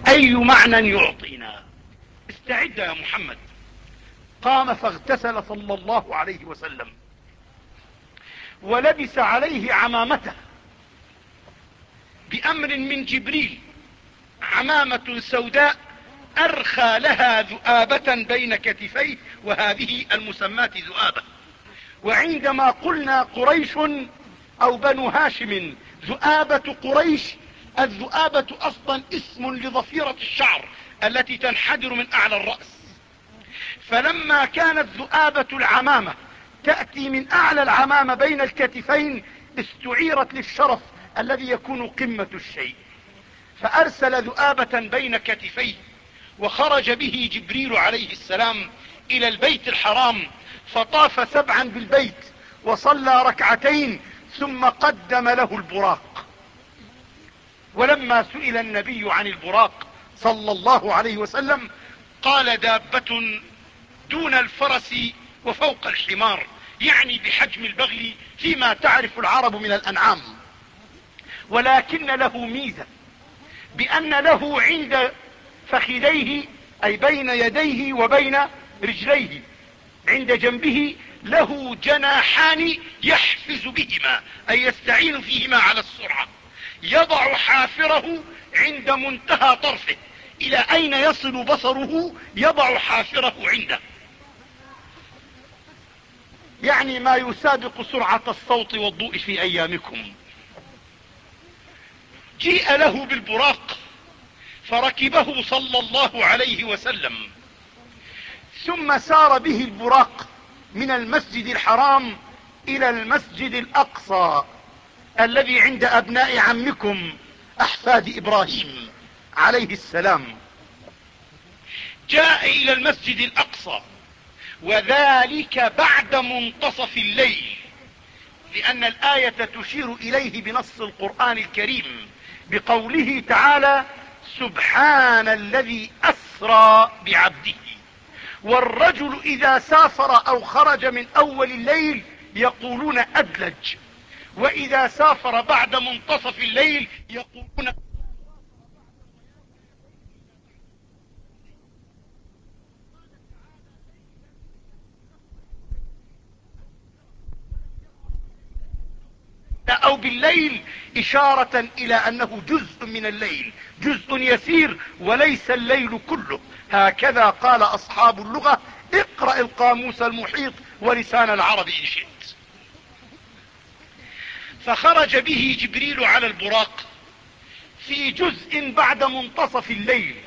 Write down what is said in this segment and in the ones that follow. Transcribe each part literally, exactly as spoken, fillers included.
أي معنى يعطينا؟ استعد يا محمد. قام فاغتسل صلى الله عليه وسلم ولبس عليه عمامته بأمر من جبريل، عمامة سوداء أرخى لها ذؤابة بين كتفيه، وهذه المسماة ذؤابة. وعندما قلنا قريش أو بنو هاشم ذؤابة قريش، الذؤابة أصلا اسم لضفيرة الشعر التي تنحدر من أعلى الرأس، فلما كانت ذؤابة العمامة تأتي من أعلى العمامة بين الكتفين استعيرت للشرف الذي يكون قمة الشيء، فأرسل ذؤابة بين كتفيه، وخرج به جبريل عليه السلام إلى البيت الحرام، فطاف سبعا بالبيت وصلى ركعتين ثم قدم له البراق. ولما سئل النبي عن البراق صلى الله عليه وسلم قال دابة دون الفرس وفوق الحمار، يعني بحجم البغل فيما تعرف العرب من الأنعام، ولكن له ميزة بأن له عند فخذيه أي بين يديه وبين رجليه عند جنبه له جناحان يحفز بهما أي يستعين فيهما على السرعة، يضع حافره عند منتهى طرفه، إلى أين يصل بصره يضع حافره عنده، يعني ما يسابق سرعة الصوت والضوء في أيامكم. جيء له بالبراق فركبه صلى الله عليه وسلم، ثم سار به البراق من المسجد الحرام إلى المسجد الأقصى الذي عند أبناء عمكم أحفاد إبراهيم عليه السلام. جاء إلى المسجد الأقصى وذلك بعد منتصف الليل، لأن الآية تشير إليه بنص القرآن الكريم بقوله تعالى سبحان الذي أسرى بعبده. والرجل إذا سافر أو خرج من أول الليل يقولون أدلج، وإذا سافر بعد منتصف الليل يقولون أو بالليل، إشارة إلى أنه جزء من الليل، جزء يسير وليس الليل كله. هكذا قال أصحاب اللغة، اقرأ القاموس المحيط ولسان العرب إن شئت. فخرج به جبريل على البراق في جزء بعد منتصف الليل،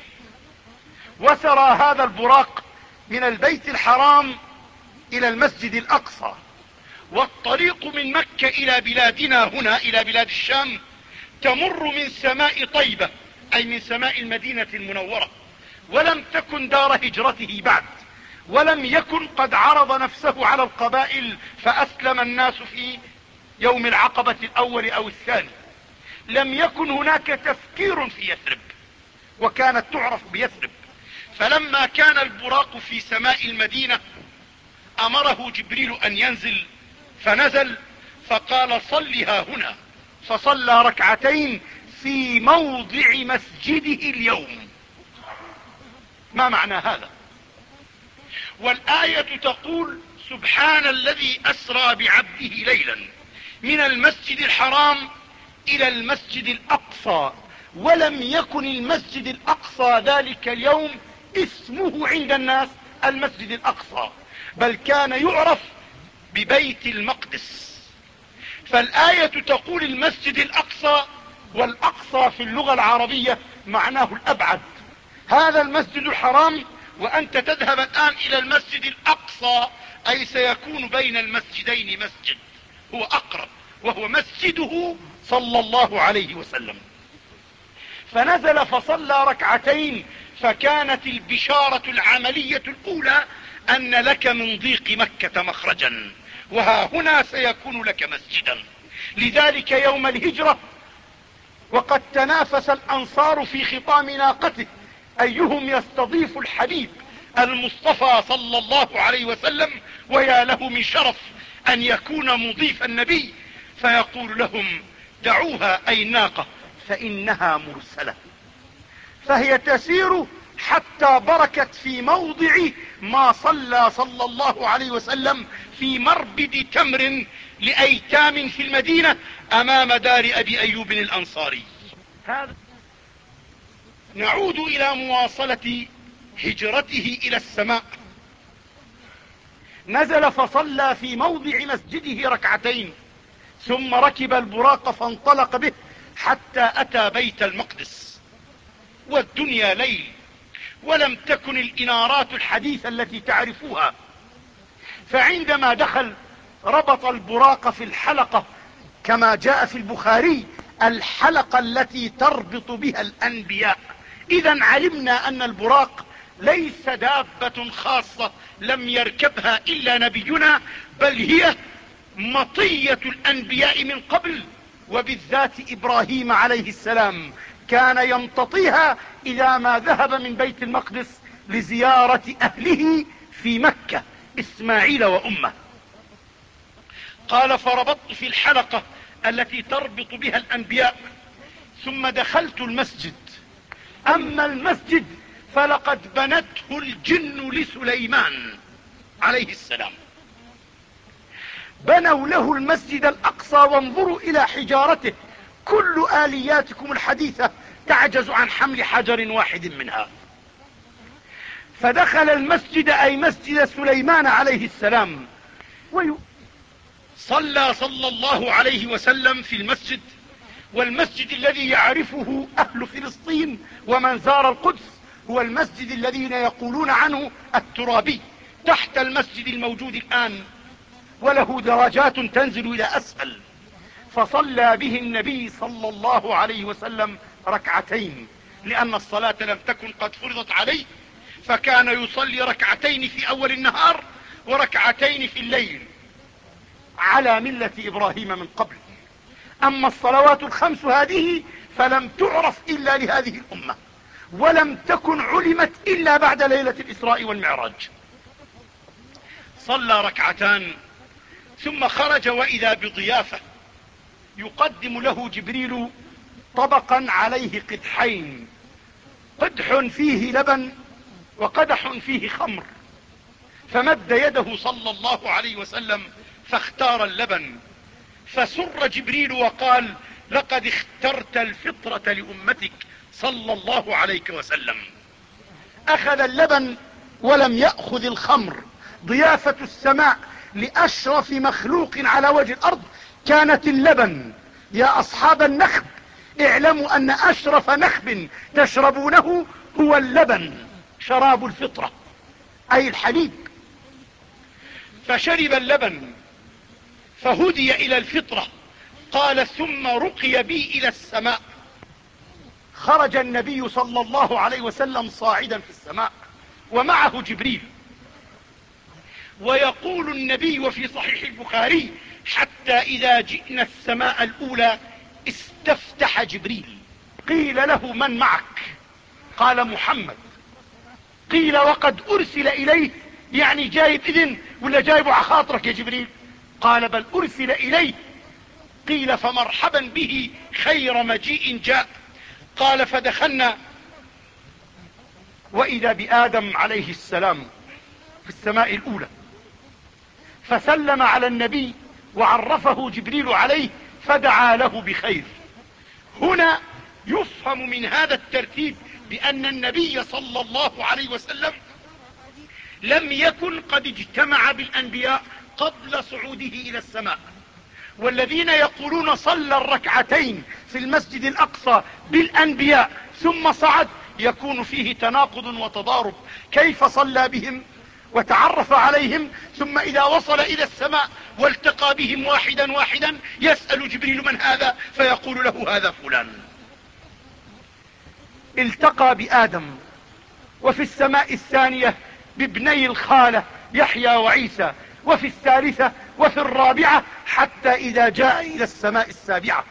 وسرى هذا البراق من البيت الحرام إلى المسجد الأقصى. والطريق من مكة إلى بلادنا هنا إلى بلاد الشام تمر من سماء طيبة أي من سماء المدينة المنورة، ولم تكن دار هجرته بعد، ولم يكن قد عرض نفسه على القبائل فأسلم الناس في يوم العقبة الأول أو الثاني. لم يكن هناك تفكير في يثرب، وكانت تعرف بيثرب. فلما كان البراق في سماء المدينة أمره جبريل أن ينزل، فنزل فقال صلها هنا، فصلى ركعتين في موضع مسجده اليوم. ما معنى هذا؟ والآية تقول سبحان الذي أسرى بعبده ليلا من المسجد الحرام إلى المسجد الأقصى، ولم يكن المسجد الأقصى ذلك اليوم اسمه عند الناس المسجد الأقصى، بل كان يعرف ببيت المقدس. فالآية تقول المسجد الأقصى، والأقصى في اللغة العربية معناه الأبعد. هذا المسجد الحرام وأنت تذهب الآن إلى المسجد الأقصى، أي سيكون بين المسجدين مسجد هو أقرب، وهو مسجده صلى الله عليه وسلم. فنزل فصلى ركعتين، فكانت البشارة العملية الأولى أن لك من ضيق مكة مخرجا، وها هنا سيكون لك مسجدا. لذلك يوم الهجرة وقد تنافس الأنصار في خطام ناقته أيهم يستضيف الحبيب المصطفى صلى الله عليه وسلم، ويا له من شرف أن يكون مضيف النبي، فيقول لهم دعوها أي الناقة فإنها مرسلة. فهي تسير حتى بركت في موضع ما صلى صلى الله عليه وسلم في مربد تمر لأيتام في المدينة أمام دار أبي أيوب الأنصاري. نعود إلى مواصلة هجرته إلى السماء. نزل فصلى في موضع مسجده ركعتين، ثم ركب البراق فانطلق به حتى أتى بيت المقدس، والدنيا ليل ولم تكن الإنارات الحديثة التي تعرفوها. فعندما دخل ربط البراق في الحلقة كما جاء في البخاري، الحلقة التي تربط بها الأنبياء. إذا علمنا أن البراق ليس دابة خاصة لم يركبها إلا نبينا، بل هي مطية الأنبياء من قبل، وبالذات إبراهيم عليه السلام كان يمتطيها إذا ما ذهب من بيت المقدس لزيارة أهله في مكة، إسماعيل وأمه. قال فربطت في الحلقة التي تربط بها الأنبياء، ثم دخلت المسجد. أما المسجد فلقد بنته الجن لسليمان عليه السلام، بنوا له المسجد الأقصى، وانظروا إلى حجارته، كل آلياتكم الحديثة تعجز عن حمل حجر واحد منها. فدخل المسجد أي مسجد سليمان عليه السلام، صلى صلى الله عليه وسلم في المسجد، والمسجد الذي يعرفه أهل فلسطين ومن زار القدس هو المسجد الذين يقولون عنه الترابي، تحت المسجد الموجود الآن، وله درجات تنزل إلى أسفل. فصلى به النبي صلى الله عليه وسلم ركعتين، لأن الصلاة لم تكن قد فرضت عليه، فكان يصلي ركعتين في أول النهار وركعتين في الليل على ملة إبراهيم من قبل. أما الصلوات الخمس هذه فلم تعرف إلا لهذه الأمة، ولم تكن علمت إلا بعد ليلة الإسراء والمعراج. صلى ركعتان ثم خرج، وإذا بضيافة يقدم له جبريل طبقا عليه قدحين، قدح فيه لبن وقدح فيه خمر، فمد يده صلى الله عليه وسلم فاختار اللبن، فسر جبريل وقال: لقد اخترت الفطرة لأمتك صلى الله عليه وسلم. أخذ اللبن ولم يأخذ الخمر. ضيافة السماء لأشرف مخلوق على وجه الأرض كانت اللبن. يا أصحاب النخب، اعلموا أن أشرف نخب تشربونه هو اللبن، شراب الفطرة أي الحليب. فشرب اللبن فهدي إلى الفطرة. قال: ثم رقي بي إلى السماء. خرج النبي صلى الله عليه وسلم صاعدا في السماء ومعه جبريل. ويقول النبي وفي صحيح البخاري: حتى إذا جئنا السماء الأولى استفتح جبريل. قيل له: من معك؟ قال: محمد. قيل: وقد أرسل إليه، يعني جايب إذن ولا جايب عخاطرك يا جبريل؟ قال: بل أرسل إليه. قيل: فمرحبا به، خير مجيء جاء. قال: فدخلنا وإذا بآدم عليه السلام في السماء الأولى، فسلم على النبي وعرفه جبريل عليه فدعا له بخير. هنا يفهم من هذا الترتيب بأن النبي صلى الله عليه وسلم لم يكن قد اجتمع بالأنبياء قبل صعوده إلى السماء. والذين يقولون صلى الركعتين في المسجد الأقصى بالأنبياء ثم صعد، يكون فيه تناقض وتضارب. كيف صلى بهم وتعرف عليهم، ثم إذا وصل إلى السماء والتقى بهم واحدا واحدا يسأل جبريل: من هذا؟ فيقول له: هذا فلان. التقى بآدم، وفي السماء الثانية بابني الخالة يحيى وعيسى، وفي الثالثة وفي الرابعة، حتى إذا جاء إلى السماء السابعة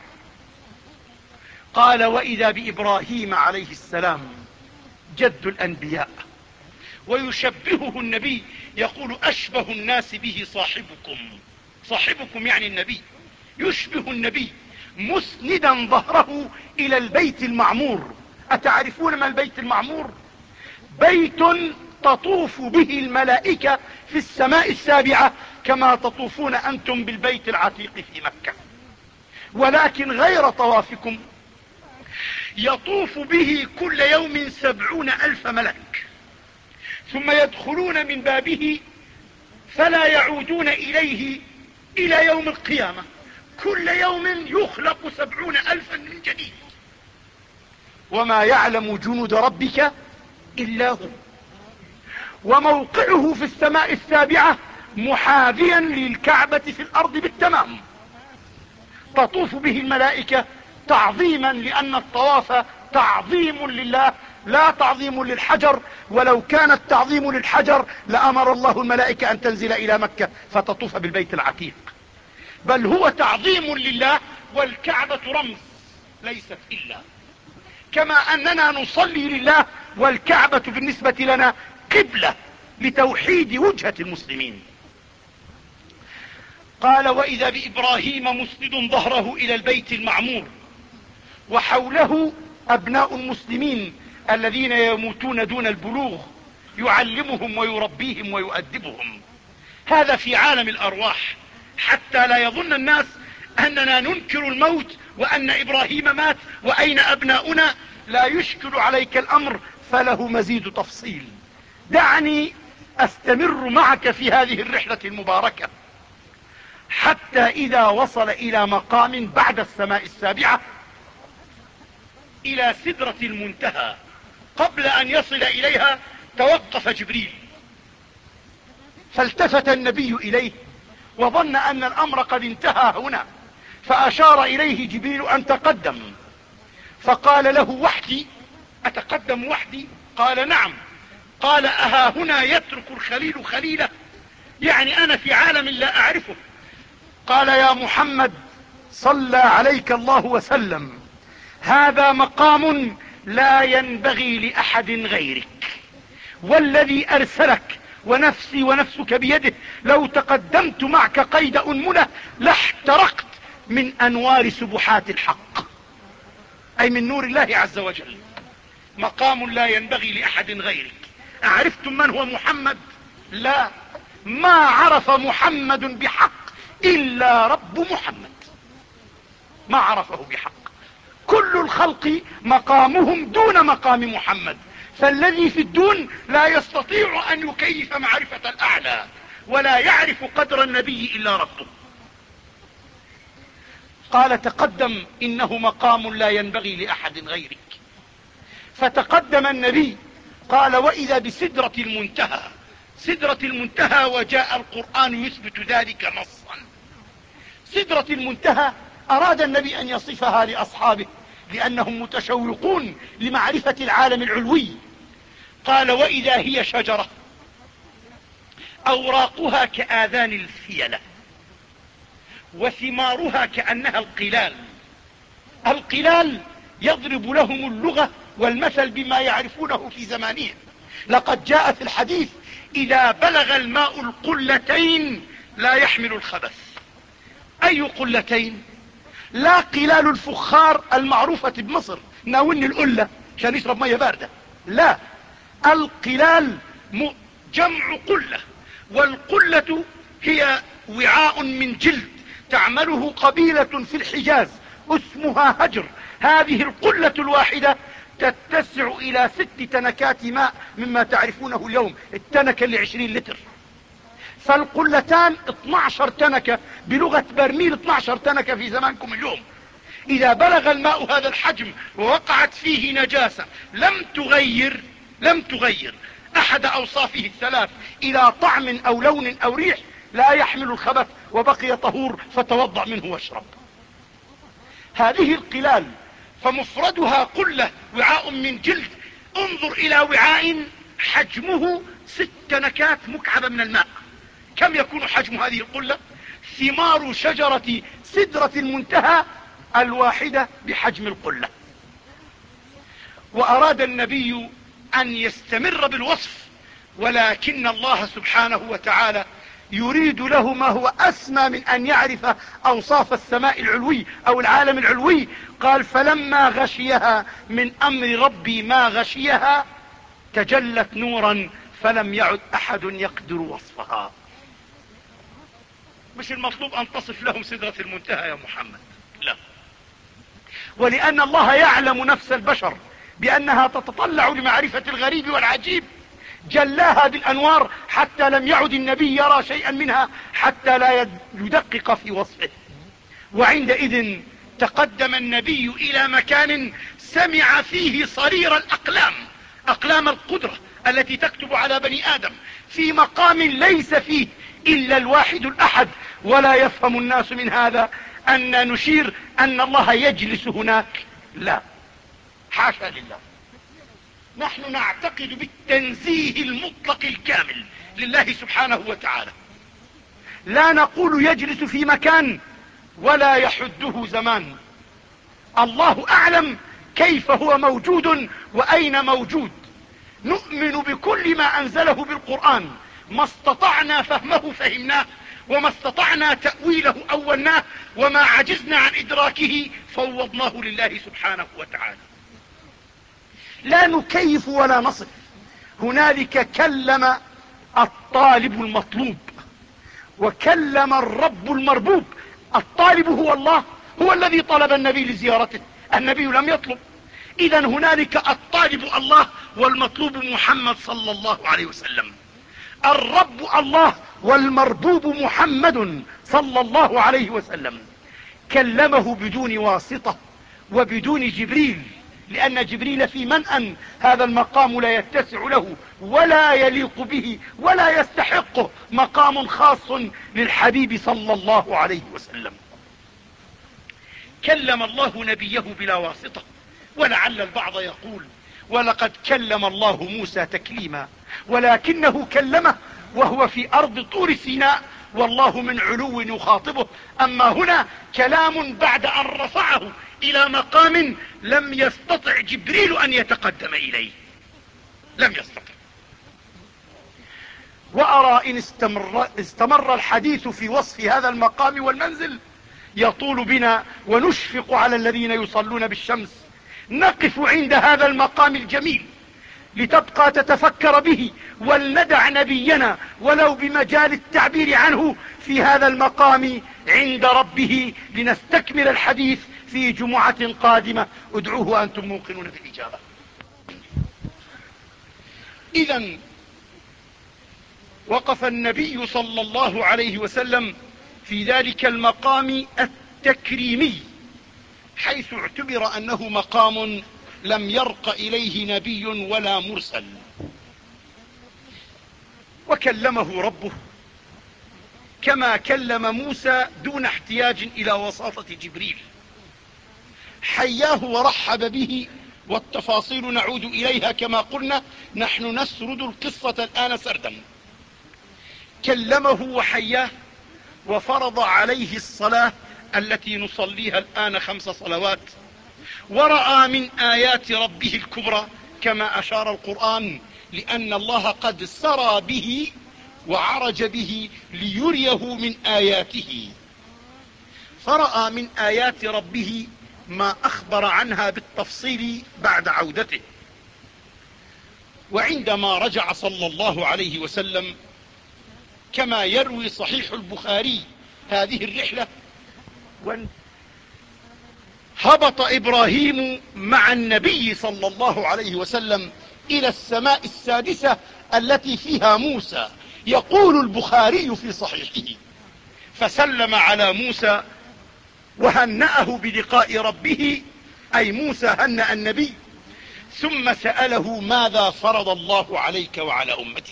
قال: وإذا بإبراهيم عليه السلام جد الأنبياء. ويشبهه النبي يقول: أشبه الناس به صاحبكم. صاحبكم يعني النبي. يشبه النبي مسندا ظهره إلى البيت المعمور أتعرفون ما البيت المعمور؟ بيت تطوف به الملائكة في السماء السابعة كما تطوفون أنتم بالبيت العتيق في مكة، ولكن غير طوافكم. يطوف به كل يوم سبعون ألف ملك، ثم يدخلون من بابه فلا يعودون إليه إلى يوم القيامة. كل يوم يخلق سبعون ألفا من جديد. وما يعلم جنود ربك إلا هو. وموقعه في السماء السابعة محاذيا للكعبة في الأرض بالتمام. تطوف به الملائكة تعظيما، لأن الطواف تعظيم لله لا تعظيم للحجر، ولو كان التعظيم للحجر لأمر الله الملائكة أن تنزل إلى مكة فتطوف بالبيت العتيق، بل هو تعظيم لله، والكعبة رمز ليست إلا، كما أننا نصلي لله والكعبة بالنسبة لنا قبلة لتوحيد وجهة المسلمين. قال: وإذا بإبراهيم مسند ظهره إلى البيت المعمور وحوله أبناء المسلمين الذين يموتون دون البلوغ، يعلمهم ويربيهم ويؤدبهم. هذا في عالم الأرواح، حتى لا يظن الناس أننا ننكر الموت وأن إبراهيم مات وأين أبناؤنا. لا يشكل عليك الأمر، فله مزيد تفصيل. دعني أستمر معك في هذه الرحلة المباركة حتى إذا وصل إلى مقام بعد السماء السابعة، إلى سدرة المنتهى. قبل أن يصل إليها توقف جبريل، فالتفت النبي إليه وظن أن الأمر قد انتهى هنا، فأشار إليه جبريل أن تقدم، فقال له: وحدي؟ أتقدم وحدي؟ قال: نعم. قال: أها هنا يترك الخليل خليله؟ يعني أنا في عالم لا أعرفه. قال: يا محمد صلى عليك الله وسلم، هذا مقام لا ينبغي لأحد غيرك، والذي أرسلك ونفسي ونفسك بيده لو تقدمت معك قيد أنملة لاحترقت من أنوار سبحات الحق، أي من نور الله عز وجل. مقام لا ينبغي لأحد غيرك. أعرفتم من هو محمد؟ لا، ما عرف محمد بحق إلا رب محمد، ما عرفه بحق. كل الخلق مقامهم دون مقام محمد، فالذي في الدون لا يستطيع أن يكيف معرفة الأعلى، ولا يعرف قدر النبي إلا ربه. قال: تقدم، إنه مقام لا ينبغي لأحد غيرك. فتقدم النبي. قال: وإذا بسدرة المنتهى. سدرة المنتهى، وجاء القرآن يثبت ذلك نصا. سدرة المنتهى أراد النبي أن يصفها لأصحابه لأنهم متشوقون لمعرفة العالم العلوي. قال: وإذا هي شجرة أوراقها كآذان الفيلة وثمارها كأنها القلال. القلال يضرب لهم اللغة والمثل بما يعرفونه في زمانهم. لقد جاء في الحديث: إذا بلغ الماء القلتين لا يحمل الخبث. أي قلتين؟ لا قلال الفخار المعروفة بمصر، ناولني القلة عشان يشرب مية باردة، لا، القلال جمع قلة، والقلة هي وعاء من جلد تعمله قبيلة في الحجاز اسمها هجر. هذه القلة الواحدة تتسع إلى ست تنكات ماء مما تعرفونه اليوم، التنكة لعشرين لتر. فالقلتان اثنتا عشرة تنكة، بلغة برميل اثنتا عشرة تنكة في زمانكم اليوم. إذا بلغ الماء هذا الحجم ووقعت فيه نجاسة لم تغير لم تغير أحد أوصافه الثلاث إلى طعم أو لون أو ريح، لا يحمل الخبث وبقي طهور، فتوضأ منه واشرب. هذه القلال فمفردها قلة، وعاء من جلد. انظر إلى وعاء حجمه ست تنكات مكعبة من الماء، كم يكون حجم هذه القلة؟ ثمار شجرة سدرة المنتهى الواحدة بحجم القلة. وأراد النبي أن يستمر بالوصف، ولكن الله سبحانه وتعالى يريد له ما هو أسمى من أن يعرف أوصاف السماء العلوي أو العالم العلوي. قال فلما غشيها من أمر ربي ما غشيها تجلت نورا فلم يعد أحد يقدر وصفها. مش المطلوب أن تصف لهم سدرة المنتهى يا محمد، لا، ولأن الله يعلم نفس البشر بأنها تتطلع لمعرفة الغريب والعجيب جلاها بالأنوار حتى لم يعد النبي يرى شيئا منها حتى لا يدقق في وصفه. وعندئذ تقدم النبي إلى مكان سمع فيه صرير الأقلام، أقلام القدرة التي تكتب على بني آدم، في مقام ليس فيه إلا الواحد الأحد. ولا يفهم الناس من هذا أن نشير أن الله يجلس هناك، لا، حاشا لله. نحن نعتقد بالتنزيه المطلق الكامل لله سبحانه وتعالى، لا نقول يجلس في مكان ولا يحده زمان. الله أعلم كيف هو موجود وأين موجود. نؤمن بكل ما أنزله بالقرآن، ما استطعنا فهمه فهمناه، وما استطعنا تأويله أولناه، وما عجزنا عن إدراكه فوضناه لله سبحانه وتعالى. لا نكيف ولا نصف. هنالك كلم الطالب المطلوب وكلم الرب المربوب. الطالب هو الله، هو الذي طلب النبي لزيارته، النبي لم يطلب. إذن هنالك الطالب الله والمطلوب محمد صلى الله عليه وسلم. الرب الله والمربوب محمد صلى الله عليه وسلم. كلمه بدون واسطة وبدون جبريل، لأن جبريل في منأى هذا المقام لا يتسع له ولا يليق به ولا يستحقه، مقام خاص للحبيب صلى الله عليه وسلم. كلم الله نبيه بلا واسطة. ولعل البعض يقول ولقد كلم الله موسى تكليما، ولكنه كلمه وهو في أرض طور سيناء والله من علو يخاطبه. أما هنا كلام بعد أن رفعه إلى مقام لم يستطع جبريل أن يتقدم إليه، لم يستطع. وأرى إن استمر, استمر الحديث في وصف هذا المقام والمنزل يطول بنا ونشفق على الذين يصلون بالشمس. نقف عند هذا المقام الجميل لتبقى تتفكر به، ولندع نبينا ولو بمجال التعبير عنه في هذا المقام عند ربه، لنستكمل الحديث في جمعة قادمة. ادعوه وأنتم موقنون بالإجابة. إذن وقف النبي صلى الله عليه وسلم في ذلك المقام التكريمي، حيث اعتبر أنه مقام لم يرق إليه نبي ولا مرسل. وكلمه ربه كما كلم موسى دون احتياج إلى وساطة جبريل. حياه ورحب به، والتفاصيل نعود إليها كما قلنا، نحن نسرد القصة الآن سردا. كلمه وحياه وفرض عليه الصلاة التي نصليها الآن خمس صلوات، ورأى من آيات ربه الكبرى كما أشار القرآن، لأن الله قد سرى به وعرج به ليريه من آياته. فرأى من آيات ربه ما أخبر عنها بالتفصيل بعد عودته. وعندما رجع صلى الله عليه وسلم كما يروي صحيح البخاري هذه الرحلة، هبط إبراهيم مع النبي صلى الله عليه وسلم إلى السماء السادسة التي فيها موسى. يقول البخاري في صحيحه: فسلم على موسى وهنأه بلقاء ربه، أي موسى هنأ النبي، ثم سأله: ماذا فرض الله عليك وعلى أمتك؟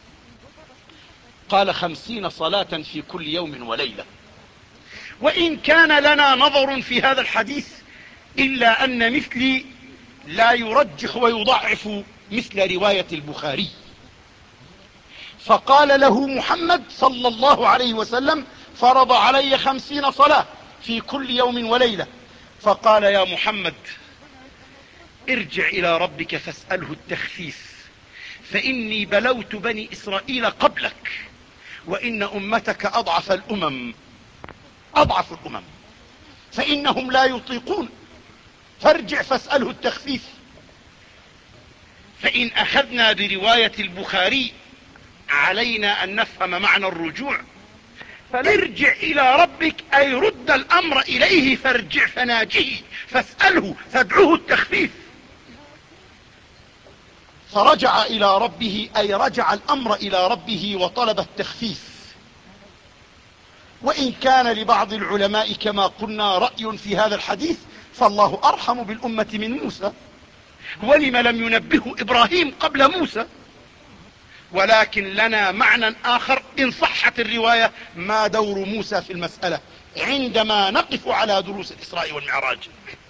قال: خمسين صلاة في كل يوم وليلة. وإن كان لنا نظر في هذا الحديث إلا أن مثلي لا يرجح ويضعف مثل رواية البخاري. فقال له محمد صلى الله عليه وسلم: فرض علي خمسين صلاة في كل يوم وليلة. فقال: يا محمد ارجع إلى ربك فاسأله التخفيف، فإني بلوت بني إسرائيل قبلك وإن أمتك أضعف الأمم أضعف الأمم فإنهم لا يطيقون، فارجع فاسأله التخفيف. فإن أخذنا برواية البخاري علينا أن نفهم معنى الرجوع. فارجع إلى ربك أي رد الأمر إليه، فارجع فناجيه فاسأله فادعوه التخفيف. فرجع إلى ربه أي رجع الأمر إلى ربه وطلب التخفيف. وإن كان لبعض العلماء كما قلنا رأي في هذا الحديث، فالله أرحم بالأمة من موسى، ولم لم ينبه إبراهيم قبل موسى. ولكن لنا معنى آخر إن صحت الرواية، ما دور موسى في المسألة عندما نقف على دروس الإسراء والمعراج.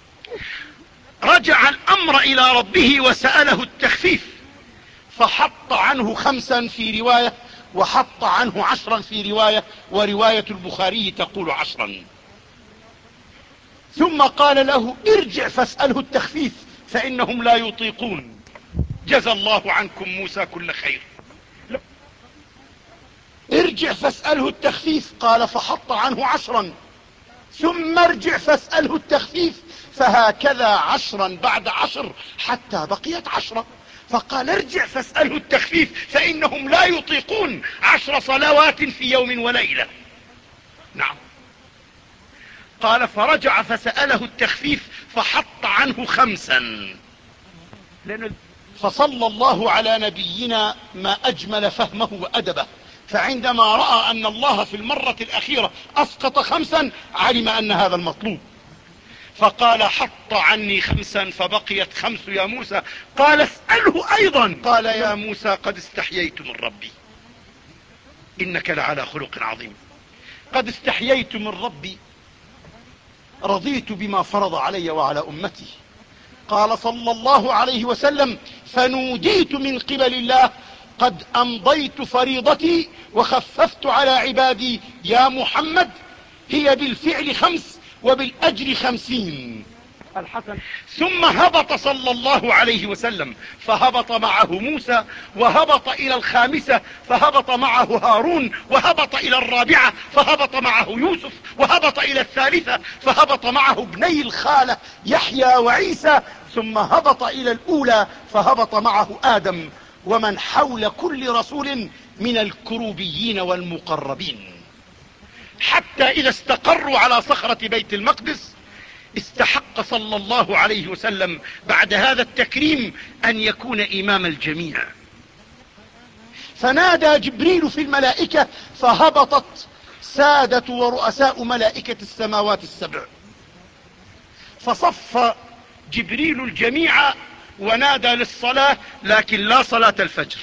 رجع الأمر إلى ربه وسأله التخفيف، فحط عنه خمسا في رواية وحط عنه عشرا في رواية، ورواية البخاري تقول عشرا. ثم قال له ارجع فاسأله التخفيف فإنهم لا يطيقون. جزى الله عنكم موسى كل خير. ارجع فاسأله التخفيف، قال فحط عنه عشرا. ثم ارجع فاسأله التخفيف، فهكذا عشرا بعد عشر حتى بقيت عشرة. فقال ارجع فاسأله التخفيف فإنهم لا يطيقون عشر صلوات في يوم وليلة. نعم. قال فرجع فسأله التخفيف فحط عنه خمسا. فصلى الله على نبينا ما أجمل فهمه وأدبه، فعندما رأى أن الله في المرة الأخيرة أسقط خمسا علم أن هذا المطلوب، فقال حط عني خمسا فبقيت خمس يا موسى. قال اسأله أيضا. قال يا موسى قد استحييت من ربي إنك لعلى خلق عظيم. قد استحييت من ربي، رضيت بما فرض علي وعلى أمتي. قال صلى الله عليه وسلم فنوديت من قبل الله قد أمضيت فريضتي وخففت على عبادي يا محمد، هي بالفعل خمس وبالأجر خمسين. الحسن. ثم هبط صلى الله عليه وسلم فهبط معه موسى، وهبط إلى الخامسة فهبط معه هارون، وهبط إلى الرابعة فهبط معه يوسف، وهبط إلى الثالثة فهبط معه ابني الخالة يحيى وعيسى، ثم هبط إلى الأولى فهبط معه آدم ومن حول كل رسول من الكروبيين والمقربين، حتى إذا استقروا على صخرة بيت المقدس استحق صلى الله عليه وسلم بعد هذا التكريم أن يكون إمام الجميع. فنادى جبريل في الملائكة فهبطت سادة ورؤساء ملائكة السماوات السبع، فصف جبريل الجميع ونادى للصلاة، لكن لا صلاة الفجر،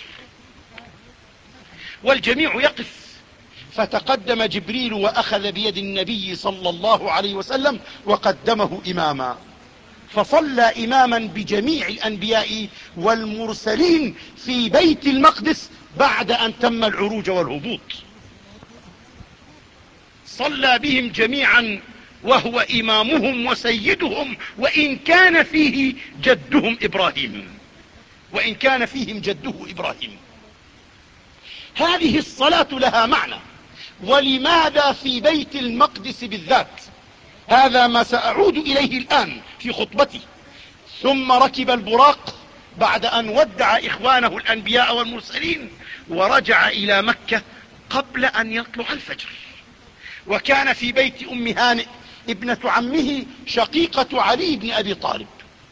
والجميع يقف. فتقدم جبريل وأخذ بيد النبي صلى الله عليه وسلم وقدمه إماما، فصلى إماما بجميع الأنبياء والمرسلين في بيت المقدس بعد أن تم العروج والهبوط. صلى بهم جميعا وهو إمامهم وسيدهم، وإن كان فيه جدهم إبراهيم وإن كان فيهم جده إبراهيم. هذه الصلاة لها معنى. ولماذا في بيت المقدس بالذات؟ هذا ما سأعود إليه الآن في خطبتي. ثم ركب البراق بعد أن ودع إخوانه الأنبياء والمرسلين ورجع إلى مكة قبل أن يطلع الفجر، وكان في بيت أم هانئ ابنة عمه شقيقة علي بن أبي طالب.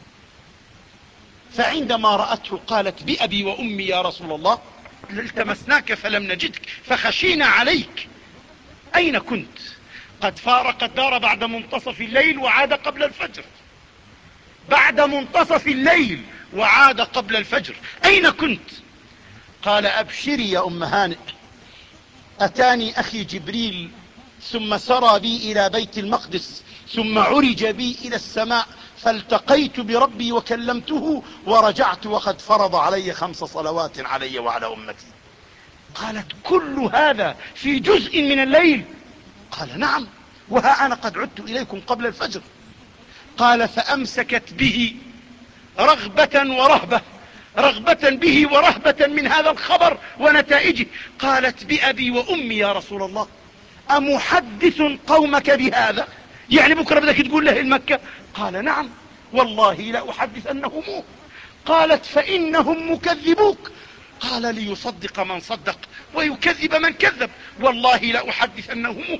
فعندما رأته قالت بأبي وأمي يا رسول الله التمسناك فلم نجدك فخشينا عليك، أين كنت؟ قد فارق الدار بعد منتصف الليل وعاد قبل الفجر. بعد منتصف الليل وعاد قبل الفجر، أين كنت؟ قال أبشري يا أم هانئ، أتاني أخي جبريل ثم سرى بي إلى بيت المقدس ثم عرج بي إلى السماء فالتقيت بربي وكلمته ورجعت وقد فرض علي خمس صلوات علي وعلى أمتي. قالت كل هذا في جزء من الليل؟ قال نعم، وها أنا قد عدت إليكم قبل الفجر. قال فأمسكت به رغبة ورهبة رغبة به ورهبة من هذا الخبر ونتائجه. قالت بأبي وأمي يا رسول الله أمحدث قومك بهذا؟ يعني بكرة بدك تقول له المكة؟ قال نعم والله لا أحدث أنهم. قالت فإنهم مكذبوك. قال ليصدق من صدق ويكذب من كذب، والله لا أحدث أنهم.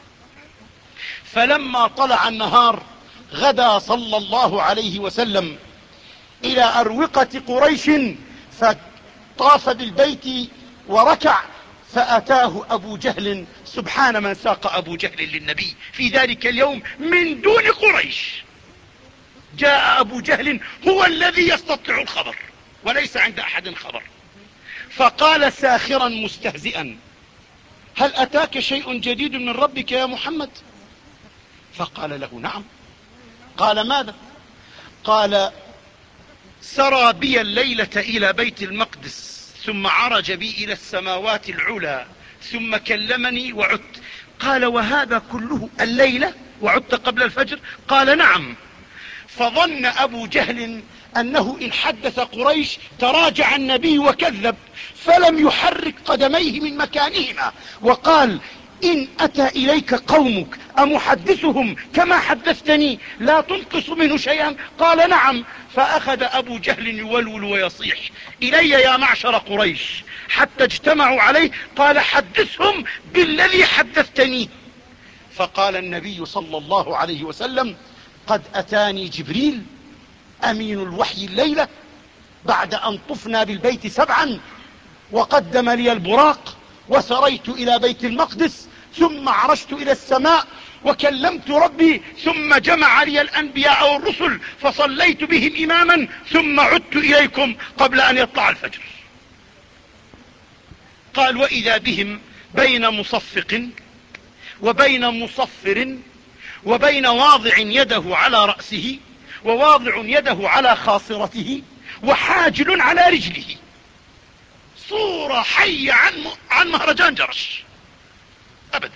فلما طلع النهار غدا صلى الله عليه وسلم إلى أروقة قريش فطاف بالبيت وركع، فأتاه أبو جهل. سبحان من ساق أبو جهل للنبي في ذلك اليوم من دون قريش. جاء أبو جهل هو الذي يستطلع الخبر وليس عند أحد خبر، فقال ساخرا مستهزئا هل أتاك شيء جديد من ربك يا محمد؟ فقال له نعم. قال ماذا؟ قال سرى بي الليلة إلى بيت المقدس ثم عرج بي إلى السماوات العلى ثم كلمني وعدت. قال وهذا كله الليلة وعدت قبل الفجر؟ قال نعم. فظن أبو جهل أنه إن حدث قريش تراجع النبي وكذب، فلم يحرك قدميه من مكانهما وقال إن أتى إليك قومك أمحدثهم كما حدثتني لا تنقص منه شيئا؟ قال نعم. فأخذ أبو جهل يولول ويصيح إلي يا معشر قريش حتى اجتمعوا عليه. قال حدثهم بالذي حدثتني. فقال النبي صلى الله عليه وسلم قد أتاني جبريل أمين الوحي الليلة بعد أن طفنا بالبيت سبعا وقدم لي البراق وسريت إلى بيت المقدس ثم عرجت إلى السماء وكلمت ربي ثم جمع لي الأنبياء والرسل فصليت بهم إماما ثم عدت إليكم قبل أن يطلع الفجر. قال وإذا بهم بين مصفق وبين مصفر وبين واضع يده على رأسه وواضع يده على خاصرته وحاجل على رجله. صورة حية عن عن مهرجان جرش أبدا.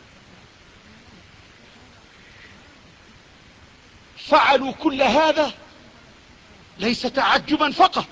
فعلوا كل هذا ليس تعجبا فقط،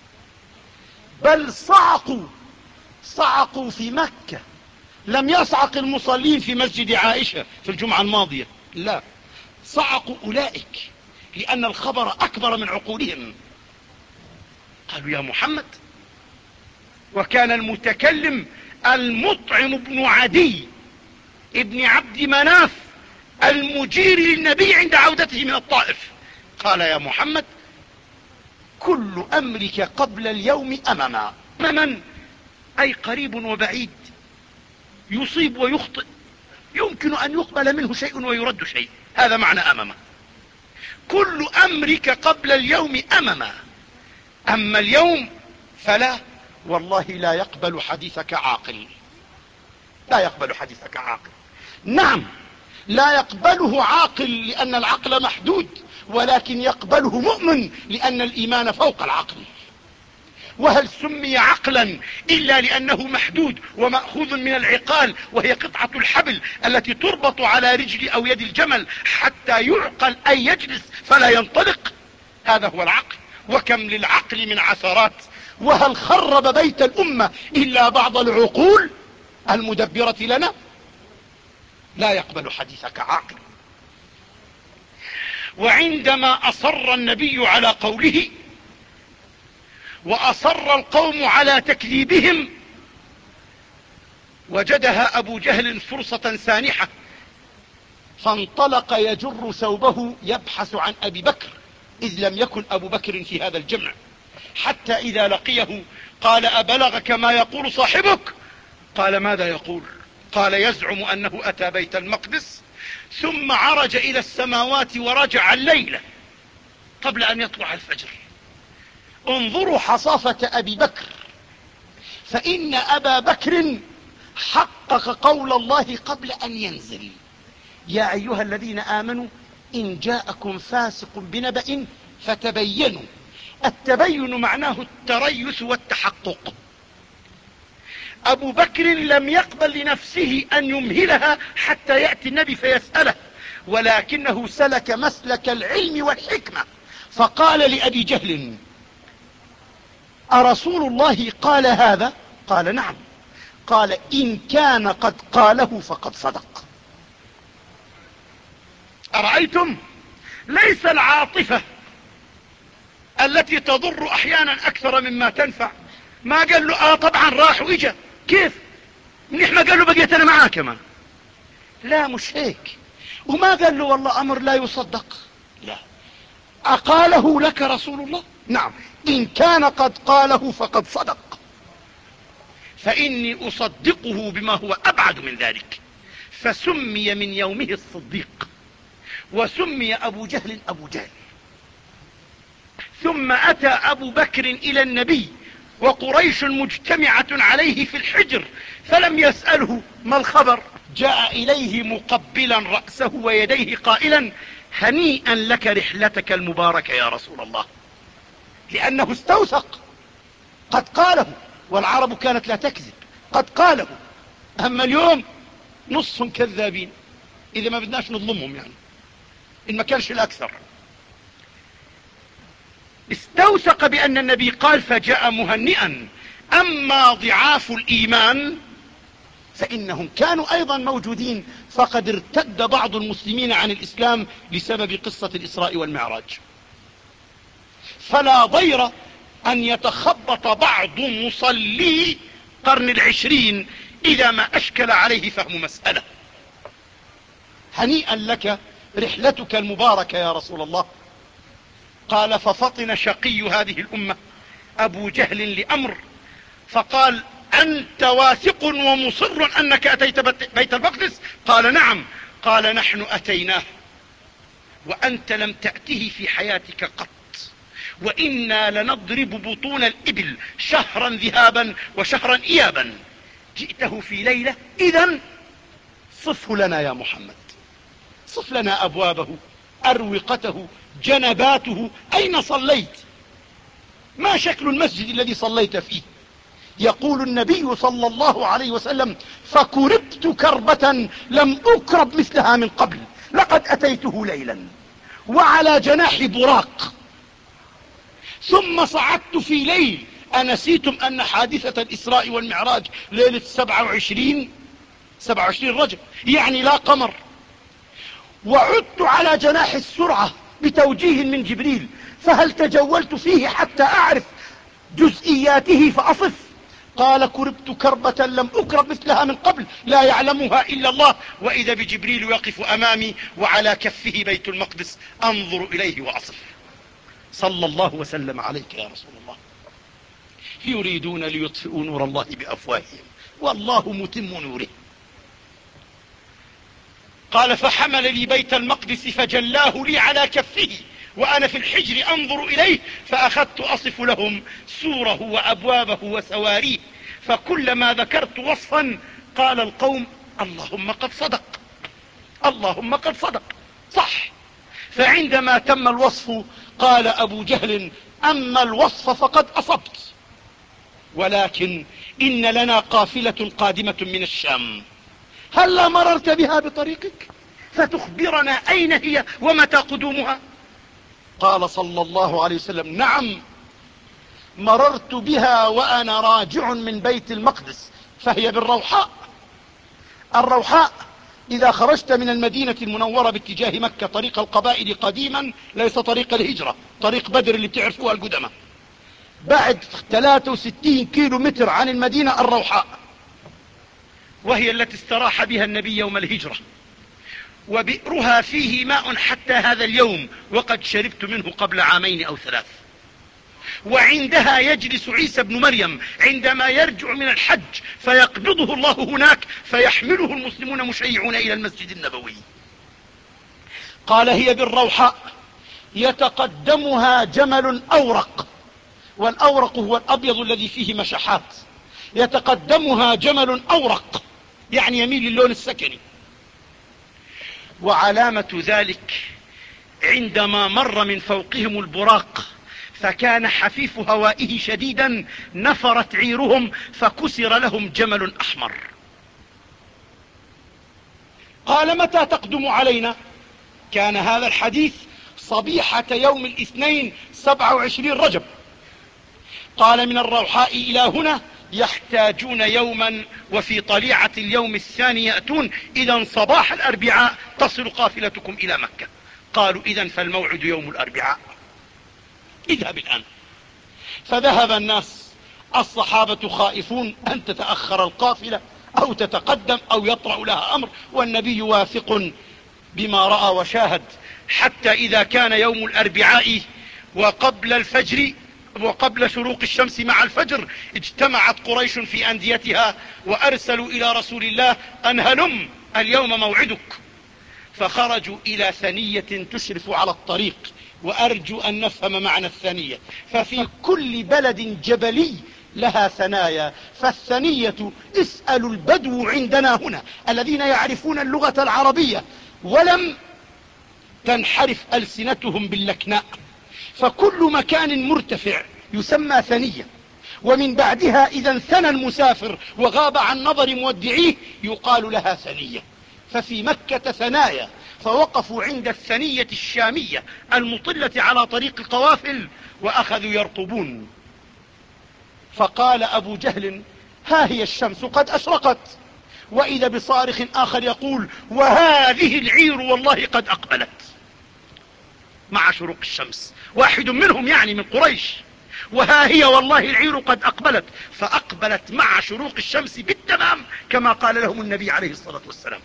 بل صعقوا صعقوا في مكة. لم يصعق المصلين في مسجد عائشة في الجمعة الماضية، لا، صعقوا أولئك لأن الخبر أكبر من عقولهم. قالوا يا محمد. وكان المتكلم المطعم بن عدي ابن عبد مناف المجير للنبي عند عودته من الطائف. قال يا محمد كل أمرك قبل اليوم أمما. أمما أي قريب وبعيد، يصيب ويخطئ، يمكن أن يقبل منه شيء ويرد شيء، هذا معنى أمما. كل أمرك قبل اليوم أمما، أما اليوم فلا، والله لا يقبل حديثك عاقل، لا يقبل حديثك عاقل. نعم لا يقبله عاقل لأن العقل محدود، ولكن يقبله مؤمن لأن الإيمان فوق العقل. وهل سمي عقلا إلا لأنه محدود ومأخوذ من العقال، وهي قطعة الحبل التي تربط على رجل أو يد الجمل حتى يعقل أن يجلس فلا ينطلق. هذا هو العقل. وكم للعقل من عثرات. وهل خرب بيت الأمة إلا بعض العقول المدبرة لنا؟ لا يقبل حديثك عاقل. وعندما أصر النبي على قوله وأصر القوم على تكذيبهم، وجدها أبو جهل فرصة سانحة، فانطلق يجر ثوبه يبحث عن أبي بكر، إذ لم يكن أبو بكر في هذا الجمع، حتى إذا لقيه قال أبلغك ما يقول صاحبك؟ قال ماذا يقول؟ قال يزعم أنه أتى بيت المقدس ثم عرج إلى السماوات ورجع الليلة قبل أن يطلع الفجر. انظروا حصافة أبي بكر، فإن أبا بكر حقق قول الله قبل أن ينزل: يا أيها الذين آمنوا إن جاءكم فاسق بنبأ فتبينوا. التبين معناه التريث والتحقق. أبو بكر لم يقبل لنفسه أن يمهلها حتى يأتي النبي فيسأله، ولكنه سلك مسلك العلم والحكمة، فقال لأبي جهل: أرسول الله قال هذا؟ قال نعم. قال إن كان قد قاله فقد صدق. أرأيتم؟ ليس العاطفة التي تضر أحيانا أكثر مما تنفع. ما قال له آه طبعا راح وإجا، كيف منيح ما قال له بقيت أنا معاه كمان، لا مش هيك. وما قال له والله أمر لا يصدق، لا. أقاله لك رسول الله؟ نعم. إن كان قد قاله فقد صدق، فإني أصدقه بما هو أبعد من ذلك. فسمي من يومه الصديق، وسمي أبو جهل أبو جهل. ثم أتى أبو بكر إلى النبي وقريش مجتمعة عليه في الحجر، فلم يسأله ما الخبر، جاء إليه مقبلا رأسه ويديه قائلا هنيئا لك رحلتك المباركة يا رسول الله، لأنه استوثق، قد قاله، والعرب كانت لا تكذب، قد قاله. أما اليوم نصهم كذابين، إذا ما بدناش نظلمهم يعني، إن ما كانش الأكثر. استوثق بأن النبي قال فجاء مهنئا. أما ضعاف الإيمان فإنهم كانوا أيضا موجودين، فقد ارتد بعض المسلمين عن الإسلام بسبب قصة الإسراء والمعراج. فلا ضير أن يتخبط بعض مصلي قرن العشرين إذا ما أشكل عليه فهم مسألة. هنيئا لك رحلتك المباركة يا رسول الله. قال ففطن شقي هذه الأمة أبو جهل لأمر، فقال أنت واثق ومصر أنك أتيت بيت المقدس؟ قال نعم. قال نحن أتيناه وأنت لم تأته في حياتك قط، وإنا لنضرب بطون الإبل شهرا ذهابا وشهرا إيابا. جئته في ليلة، إذن صفه لنا يا محمد، صف لنا أبوابه، أروقته، جنباته، أين صليت، ما شكل المسجد الذي صليت فيه؟ يقول النبي صلى الله عليه وسلم فكربت كربة لم أكرب مثلها من قبل، لقد أتيته ليلا وعلى جناح براق، ثم صعدت في ليل. أنسيتم أن حادثة الإسراء والمعراج ليلة سبعة وعشرين سبعة وعشرين رجب، يعني لا قمر. وعدت على جناح السرعة بتوجيه من جبريل، فهل تجولت فيه حتى أعرف جزئياته فأصف؟ قال كربت كربة لم أكرب مثلها من قبل لا يعلمها إلا الله، وإذا بجبريل يقف أمامي وعلى كفه بيت المقدس أنظر إليه وأصف. صلى الله وسلم عليك يا رسول الله. يريدون ليطفئوا نور الله بأفواههم والله متم نوره. قال فحمل لي بيت المقدس فجلاه لي على كفه وأنا في الحجر أنظر إليه، فأخذت أصف لهم سوره وأبوابه وسواريه، فكلما ذكرت وصفا قال القوم اللهم قد صدق، اللهم قد صدق، صح. فعندما تم الوصف قال أبو جهل أما الوصف فقد أصبت، ولكن إن لنا قافلة قادمة من الشام، هل مررت بها بطريقك فتخبرنا أين هي ومتى قدومها؟ قال صلى الله عليه وسلم نعم، مررت بها وأنا راجع من بيت المقدس، فهي بالروحاء. الروحاء إذا خرجت من المدينة المنورة باتجاه مكة طريق القبائل قديما، ليس طريق الهجرة، طريق بدر اللي بتعرفوها القدماء، بعد ثلاثة وستين كيلو متر عن المدينة الروحاء، وهي التي استراح بها النبي يوم الهجرة، وبئرها فيه ماء حتى هذا اليوم، وقد شربت منه قبل عامين أو ثلاث. وعندها يجلس عيسى بن مريم عندما يرجع من الحج فيقبضه الله هناك، فيحمله المسلمون مشيعون إلى المسجد النبوي. قال هي بالروحاء يتقدمها جمل أورق، والأورق هو الأبيض الذي فيه مشحات، يتقدمها جمل أورق يعني يميل للون السكني. وعلامة ذلك عندما مر من فوقهم البراق فكان حفيف هوائه شديدا، نفرت عيرهم فكسر لهم جمل أحمر. قال متى تقدم علينا؟ كان هذا الحديث صبيحة يوم الاثنين سبعة وعشرين رجب. قال من الروحاء إلى هنا يحتاجون يوما وفي طليعة اليوم الثاني يأتون، إذا صباح الأربعاء تصل قافلتكم إلى مكة. قالوا إذن فالموعد يوم الأربعاء، اذهب الآن. فذهب الناس، الصحابة خائفون أن تتأخر القافلة أو تتقدم أو يطرأ لها أمر، والنبي واثق بما رأى وشاهد. حتى إذا كان يوم الأربعاء وقبل الفجر وقبل شروق الشمس مع الفجر، اجتمعت قريش في أنديتها وأرسلوا إلى رسول الله أن هلم اليوم موعدك. فخرجوا إلى ثنية تشرف على الطريق، وأرجو أن نفهم معنى الثنية. ففي كل بلد جبلي لها ثنايا، فالثنية اسألوا البدو عندنا هنا الذين يعرفون اللغة العربية ولم تنحرف ألسنتهم باللكناء، فكل مكان مرتفع يسمى ثنية. ومن بعدها إذا ثنى المسافر وغاب عن نظر مودعيه يقال لها ثنية. ففي مكة ثنايا، فوقفوا عند الثنية الشامية المطلة على طريق القوافل وأخذوا يرطبون. فقال أبو جهل ها هي الشمس قد أشرقت، وإذا بصارخ آخر يقول وهذه العير والله قد أقبلت مع شروق الشمس، واحد منهم يعني من قريش، وها هي والله العير قد أقبلت. فأقبلت مع شروق الشمس بالتمام كما قال لهم النبي عليه الصلاة والسلام.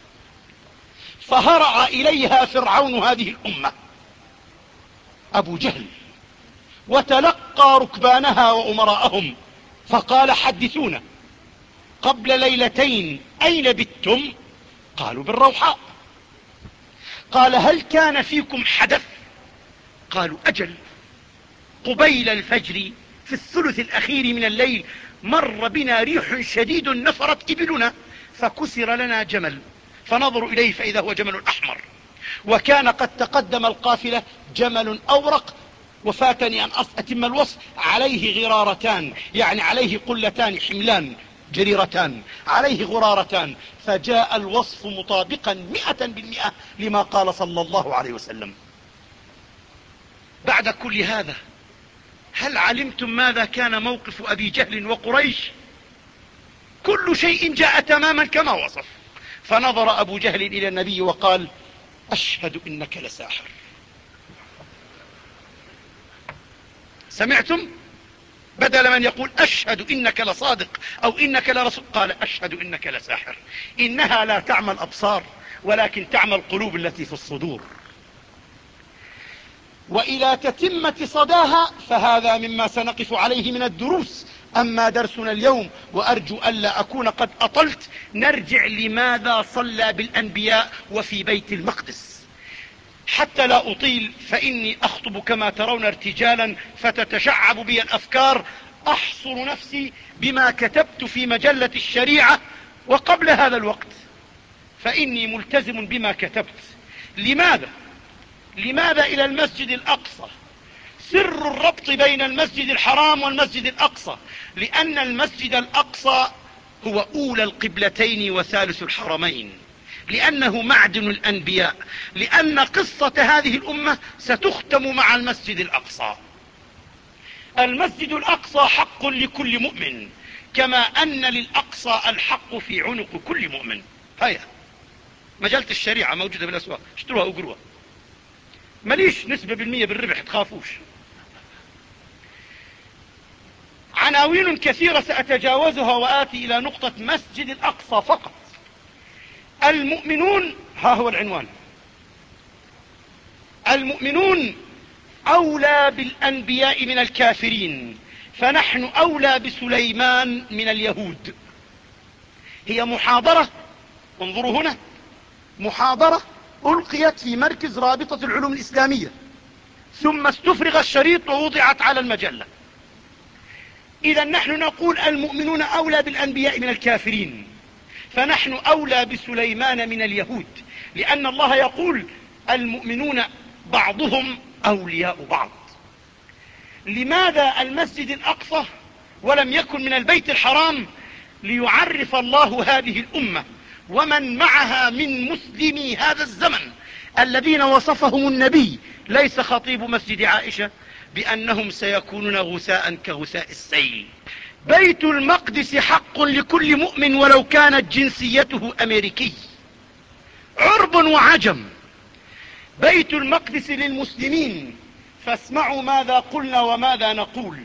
فهرع إليها فرعون هذه الأمة أبو جهل، وتلقى ركبانها وأمراءهم، فقال حدثونا قبل ليلتين أين بتم؟ قالوا بالروحاء. قال هل كان فيكم حدث؟ قالوا أجل، قبيل الفجر في الثلث الأخير من الليل مر بنا ريح شديد نفرت إبلنا فكسر لنا جمل، فنظروا إليه فإذا هو جمل أحمر، وكان قد تقدم القافلة جمل أورق، وفاتني أن أتم الوصف، عليه غرارتان، يعني عليه قلتان حملان جريرتان، عليه غرارتان. فجاء الوصف مطابقا مئة بالمئة لما قال صلى الله عليه وسلم. بعد كل هذا هل علمتم ماذا كان موقف أبي جهل وقريش؟ كل شيء جاء تماما كما وصف. فنظر أبو جهل إلى النبي وقال أشهد إنك لساحر. سمعتم؟ بدل من يقول أشهد إنك لصادق أو إنك لرسول، قال أشهد إنك لساحر. إنها لا تعمى الأبصار ولكن تعمى القلوب التي في الصدور. وإلى تتمة صداها فهذا مما سنقف عليه من الدروس. أما درسنا اليوم، وأرجو ألا أكون قد أطلت، نرجع لماذا صلى بالأنبياء وفي بيت المقدس. حتى لا أطيل فإني أخطب كما ترون ارتجالا فتتشعب بي الأفكار، أحصر نفسي بما كتبت في مجلة الشريعة وقبل هذا الوقت، فإني ملتزم بما كتبت. لماذا؟ لماذا إلى المسجد الأقصى؟ سر الربط بين المسجد الحرام والمسجد الأقصى، لأن المسجد الأقصى هو أولى القبلتين وثالث الحرمين، لأنه معدن الأنبياء، لأن قصة هذه الأمة ستختم مع المسجد الأقصى. المسجد الأقصى حق لكل مؤمن، كما أن للأقصى الحق في عنق كل مؤمن. هيا مجلة الشريعة موجودة بالأسواق، اشتروها وقروها، مليش نسبة بالمية بالربح تخافوش. عناوين كثيرة سأتجاوزها وآتي إلى نقطة مسجد الأقصى فقط. المؤمنون، ها هو العنوان، المؤمنون أولى بالأنبياء من الكافرين، فنحن أولى بسليمان من اليهود. هي محاضرة، انظروا هنا، محاضرة ألقيت في مركز رابطة العلوم الإسلامية، ثم استفرغ الشريط ووضعت على المجلة. إذا نحن نقول المؤمنون أولى بالأنبياء من الكافرين، فنحن أولى بسليمان من اليهود، لأن الله يقول المؤمنون بعضهم أولياء بعض. لماذا المسجد الأقصى ولم يكن من البيت الحرام؟ ليعرف الله هذه الأمة ومن معها من مسلمي هذا الزمن الذين وصفهم النبي ليس خطيب مسجد عائشة بأنهم سيكونون غثاء كغثاء السيل. بيت المقدس حق لكل مؤمن ولو كانت جنسيته أمريكي، عرب وعجم. بيت المقدس للمسلمين، فاسمعوا ماذا قلنا وماذا نقول.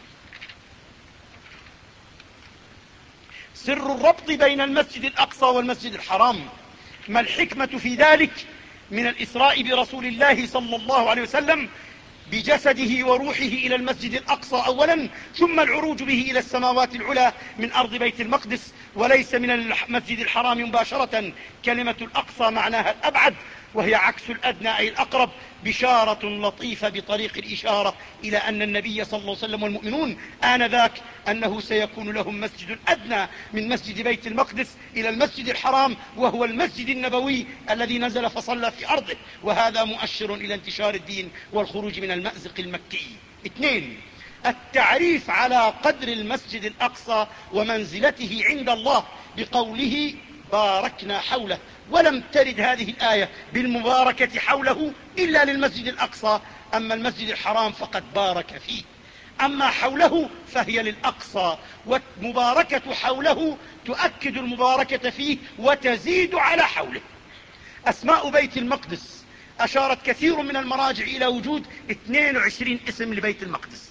سر الربط بين المسجد الأقصى والمسجد الحرام، ما الحكمة في ذلك من الإسراء برسول الله صلى الله عليه وسلم بجسده وروحه إلى المسجد الأقصى أولا، ثم العروج به إلى السماوات العلى من أرض بيت المقدس وليس من المسجد الحرام مباشرة. كلمة الأقصى معناها الأبعد، وهي عكس الأدنى أي الأقرب. بشارة لطيفة بطريق الإشارة إلى أن النبي صلى الله عليه وسلم والمؤمنون آنذاك أنه سيكون لهم مسجد أدنى من مسجد بيت المقدس إلى المسجد الحرام، وهو المسجد النبوي الذي نزل فصلى في أرضه، وهذا مؤشر إلى انتشار الدين والخروج من المأزق المكي. اثنين، التعريف على قدر المسجد الأقصى ومنزلته عند الله بقوله باركنا حوله، ولم ترد هذه الآية بالمباركة حوله إلا للمسجد الأقصى، أما المسجد الحرام فقد بارك فيه، أما حوله فهي للأقصى، والمباركة حوله تؤكد المباركة فيه وتزيد على حوله. أسماء بيت المقدس أشارت كثير من المراجع إلى وجود اثنين وعشرين اسم لبيت المقدس.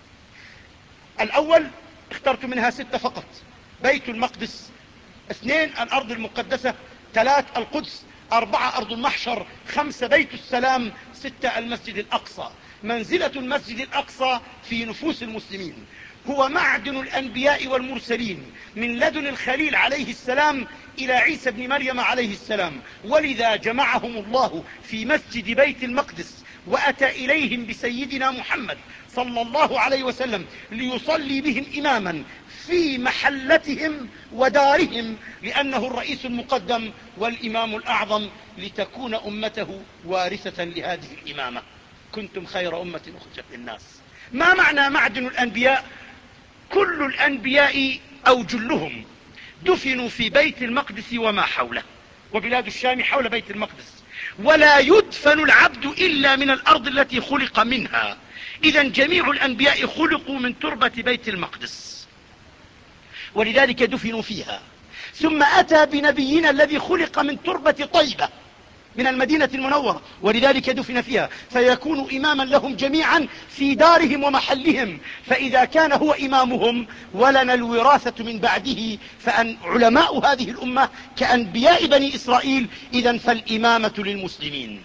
الأول اخترت منها ستة فقط: بيت المقدس، اثنين الأرض المقدسة، ثلاث القدس، أربعة أرض المحشر، خمسة بيت السلام، ستة المسجد الأقصى. منزلة المسجد الأقصى في نفوس المسلمين هو معدن الأنبياء والمرسلين من لدن الخليل عليه السلام إلى عيسى بن مريم عليه السلام، ولذا جمعهم الله في مسجد بيت المقدس وأتى إليهم بسيدنا محمد صلى الله عليه وسلم ليصلي بهم إماما في محلتهم ودارهم، لأنه الرئيس المقدم والإمام الأعظم، لتكون أمته وارثة لهذه الإمامة. كنتم خير أمة أخرجت للناس. ما معنى معدن الأنبياء؟ كل الأنبياء أو جلهم دفنوا في بيت المقدس وما حوله، وبلاد الشام حول بيت المقدس، ولا يدفن العبد إلا من الأرض التي خلق منها. إذا جميع الأنبياء خلقوا من تربة بيت المقدس، ولذلك دفنوا فيها. ثم أتى بنبينا الذي خلق من تربة طيبة من المدينة المنورة، ولذلك دفن فيها، فيكون إماما لهم جميعا في دارهم ومحلهم. فإذا كان هو إمامهم ولنا الوراثة من بعده، فأن علماء هذه الأمة كأنبياء بني إسرائيل، إذن فالإمامة للمسلمين.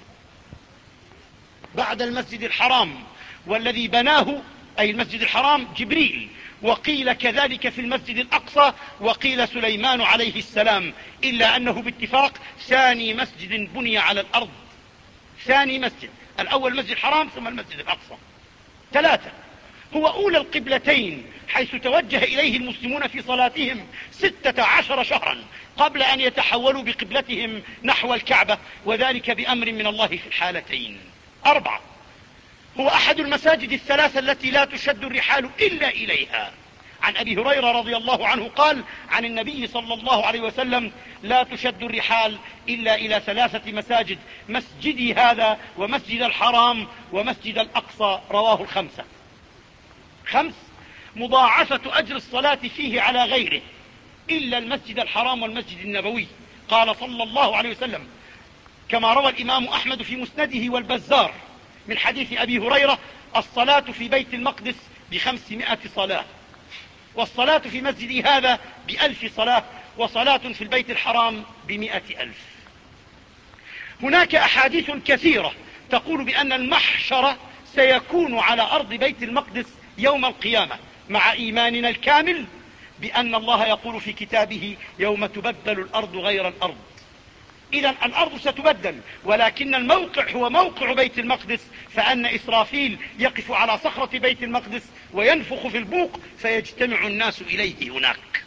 بعد المسجد الحرام والذي بناه أي المسجد الحرام جبريل، وقيل كذلك في المسجد الأقصى، وقيل سليمان عليه السلام، إلا أنه باتفاق ثاني مسجد بني على الأرض. ثاني مسجد، الأول مسجد الحرام ثم المسجد الأقصى. ثلاثة، هو أولى القبلتين حيث توجه إليه المسلمون في صلاتهم ستة عشر شهرا قبل أن يتحولوا بقبلتهم نحو الكعبة، وذلك بأمر من الله في الحالتين. أربعة، هو أحد المساجد الثلاثة التي لا تشد الرحال إلا إليها. عن أبي هريرة رضي الله عنه قال عن النبي صلى الله عليه وسلم: لا تشد الرحال إلا إلى ثلاثة مساجد، مسجدي هذا ومسجد الحرام ومسجد الأقصى، رواه الخمسة. خمس، مضاعفة أجر الصلاة فيه على غيره إلا المسجد الحرام والمسجد النبوي. قال صلى الله عليه وسلم كما روى الإمام أحمد في مسنده والبزار من حديث أبي هريرة: الصلاة في بيت المقدس بخمسمائة صلاة، والصلاة في مسجدي هذا بألف صلاة، وصلاة في البيت الحرام بمئة ألف. هناك أحاديث كثيرة تقول بأن المحشر سيكون على أرض بيت المقدس يوم القيامة، مع إيماننا الكامل بأن الله يقول في كتابه: يوم تبدل الأرض غير الأرض. إذا الأرض ستبدل، ولكن الموقع هو موقع بيت المقدس، فأن إسرافيل يقف على صخرة بيت المقدس وينفخ في البوق فيجتمع الناس إليه هناك.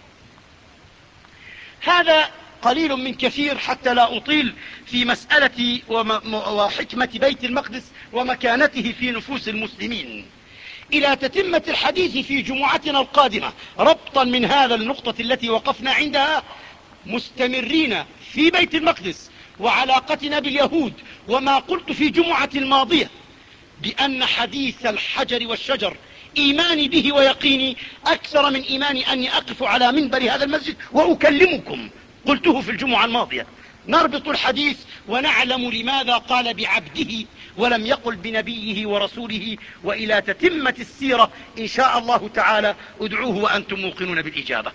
هذا قليل من كثير حتى لا أطيل في مسألة وحكمة بيت المقدس ومكانته في نفوس المسلمين. إلى تتمة الحديث في جمعتنا القادمة ربطا من هذا النقطة التي وقفنا عندها، مستمرين في بيت المقدس وعلاقتنا باليهود، وما قلت في جمعة الماضية بأن حديث الحجر والشجر إيماني به ويقيني أكثر من إيماني أني أقف على منبر هذا المسجد وأكلمكم، قلته في الجمعة الماضية. نربط الحديث ونعلم لماذا قال بعبده ولم يقل بنبيه ورسوله. وإلى تتمة السيرة إن شاء الله تعالى ادعوه وأنتم موقنون بالإجابة.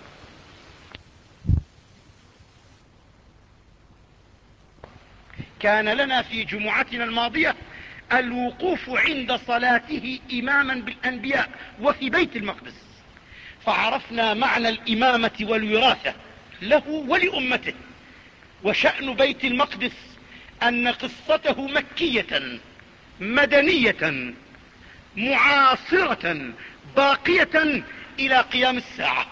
كان لنا في جمعتنا الماضية الوقوف عند صلاته إماما بالأنبياء وفي بيت المقدس، فعرفنا معنى الإمامة والوراثة له ولأمته. وشأن بيت المقدس أن قصته مكية مدنية معاصرة باقية إلى قيام الساعة.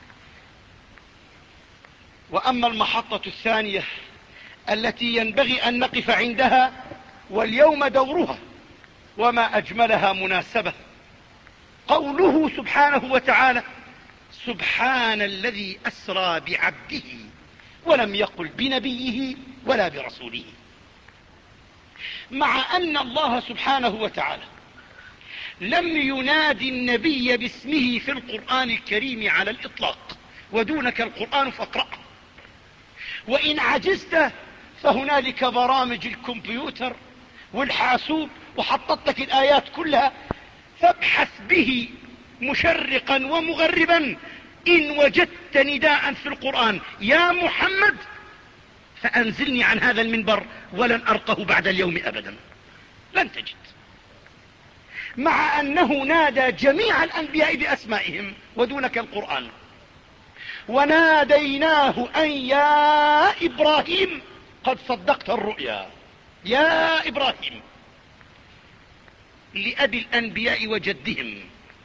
وأما المحطة الثانية التي ينبغي أن نقف عندها واليوم دورها وما أجملها مناسبة، قوله سبحانه وتعالى: سبحان الذي أسرى بعبده ولم يقل بنبيه ولا برسوله. مع أن الله سبحانه وتعالى لم ينادي النبي باسمه في القرآن الكريم على الإطلاق، ودونك القرآن فاقرأه، وإن عجزت فهنالك برامج الكمبيوتر والحاسوب وحطت لك الآيات كلها، فابحث به مشرقا ومغربا إن وجدت نداء في القرآن: يا محمد، فأنزلني عن هذا المنبر ولن أرقه بعد اليوم أبدا، لن تجد. مع أنه نادى جميع الأنبياء بأسمائهم ودونك القرآن. وناديناه أن يا إبراهيم قد صدقت الرؤيا، يا إبراهيم، لأبي الأنبياء وجدهم.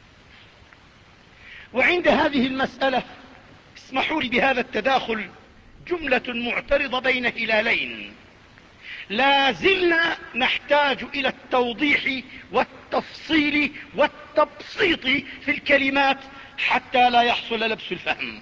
وعند هذه المسألة اسمحوا لي بهذا التداخل جملة معترضة بين هلالين. لا زلنا نحتاج إلى التوضيح والتفصيل والتبسيط في الكلمات حتى لا يحصل لبس الفهم.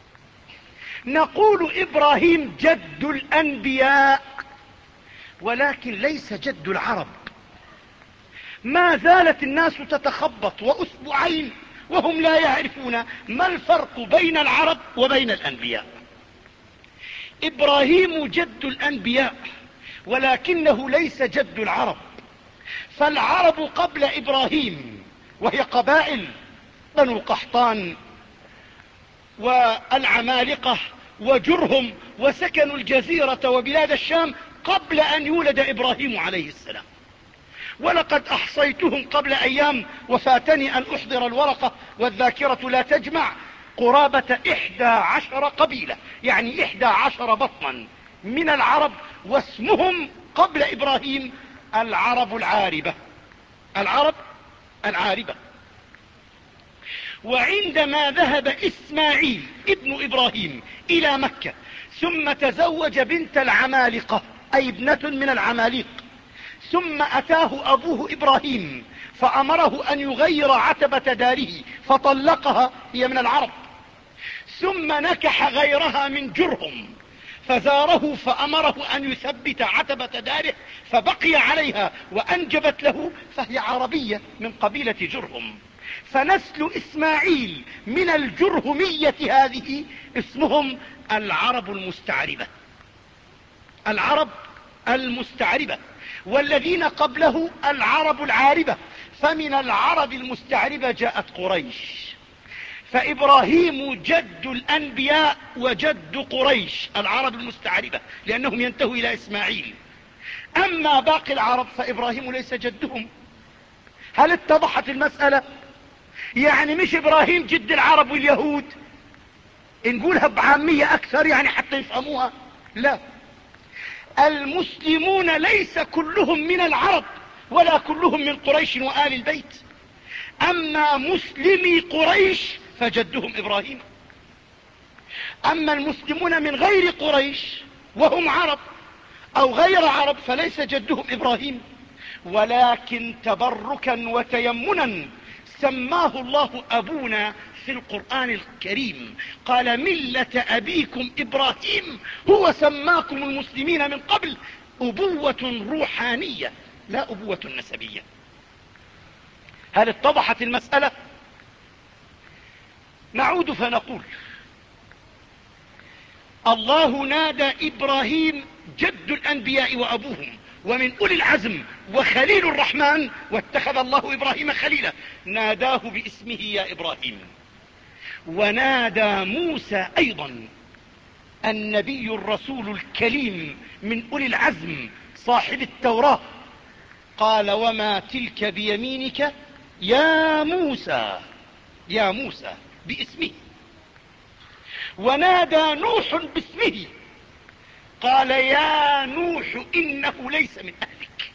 نقول إبراهيم جد الأنبياء، ولكن ليس جد العرب. ما زالت الناس تتخبط وأسبوعين وهم لا يعرفون ما الفرق بين العرب وبين الأنبياء. إبراهيم جد الأنبياء ولكنه ليس جد العرب. فالعرب قبل إبراهيم وهي قبائل بنو قحطان والعمالقة وجرهم وسكنوا الجزيرة وبلاد الشام قبل أن يولد إبراهيم عليه السلام. ولقد أحصيتهم قبل أيام وفاتني أن أحضر الورقة والذاكرة لا تجمع، قرابة إحدى عشر قبيلة، يعني إحدى عشر بطنا من العرب، واسمهم قبل إبراهيم العرب العاربة. العرب العاربة. وعندما ذهب إسماعيل ابن إبراهيم إلى مكة ثم تزوج بنت العمالقة أي ابنة من العماليق، ثم أتاه أبوه إبراهيم فأمره أن يغير عتبة داره فطلقها، هي من العرب، ثم نكح غيرها من جرهم فزاره فأمره أن يثبت عتبة داره فبقي عليها وأنجبت له، فهي عربية من قبيلة جرهم. فنسل إسماعيل من الجرهمية هذه اسمهم العرب المستعربة. العرب المستعربة. والذين قبله العرب العاربة. فمن العرب المستعربة جاءت قريش. فإبراهيم جد الأنبياء وجد قريش العرب المستعربة، لأنهم ينتهوا إلى إسماعيل. أما باقي العرب فإبراهيم ليس جدهم. هل اتضحت المسألة؟ يعني مش إبراهيم جد العرب واليهود، نقولها بعامية أكثر يعني حتى يفهموها. لا، المسلمون ليس كلهم من العرب ولا كلهم من قريش وآل البيت. أما مسلمي قريش فجدهم إبراهيم. أما المسلمون من غير قريش وهم عرب أو غير عرب فليس جدهم إبراهيم. ولكن تبركا وتيمنا سماه الله أبونا في القرآن الكريم، قال ملة أبيكم إبراهيم هو سماكم المسلمين من قبل. أبوة روحانية لا أبوة نسبية. هل اتضحت المسألة؟ نعود فنقول الله نادى إبراهيم جد الأنبياء وأبوهم ومن أولي العزم وخليل الرحمن، واتخذ الله إبراهيم خليلا، ناداه باسمه يا إبراهيم. ونادى موسى أيضا النبي الرسول الكليم من أولي العزم صاحب التوراة، قال وما تلك بيمينك يا موسى، يا موسى باسمه. ونادى نوح باسمه، قال يا نوح إنه ليس من أهلك.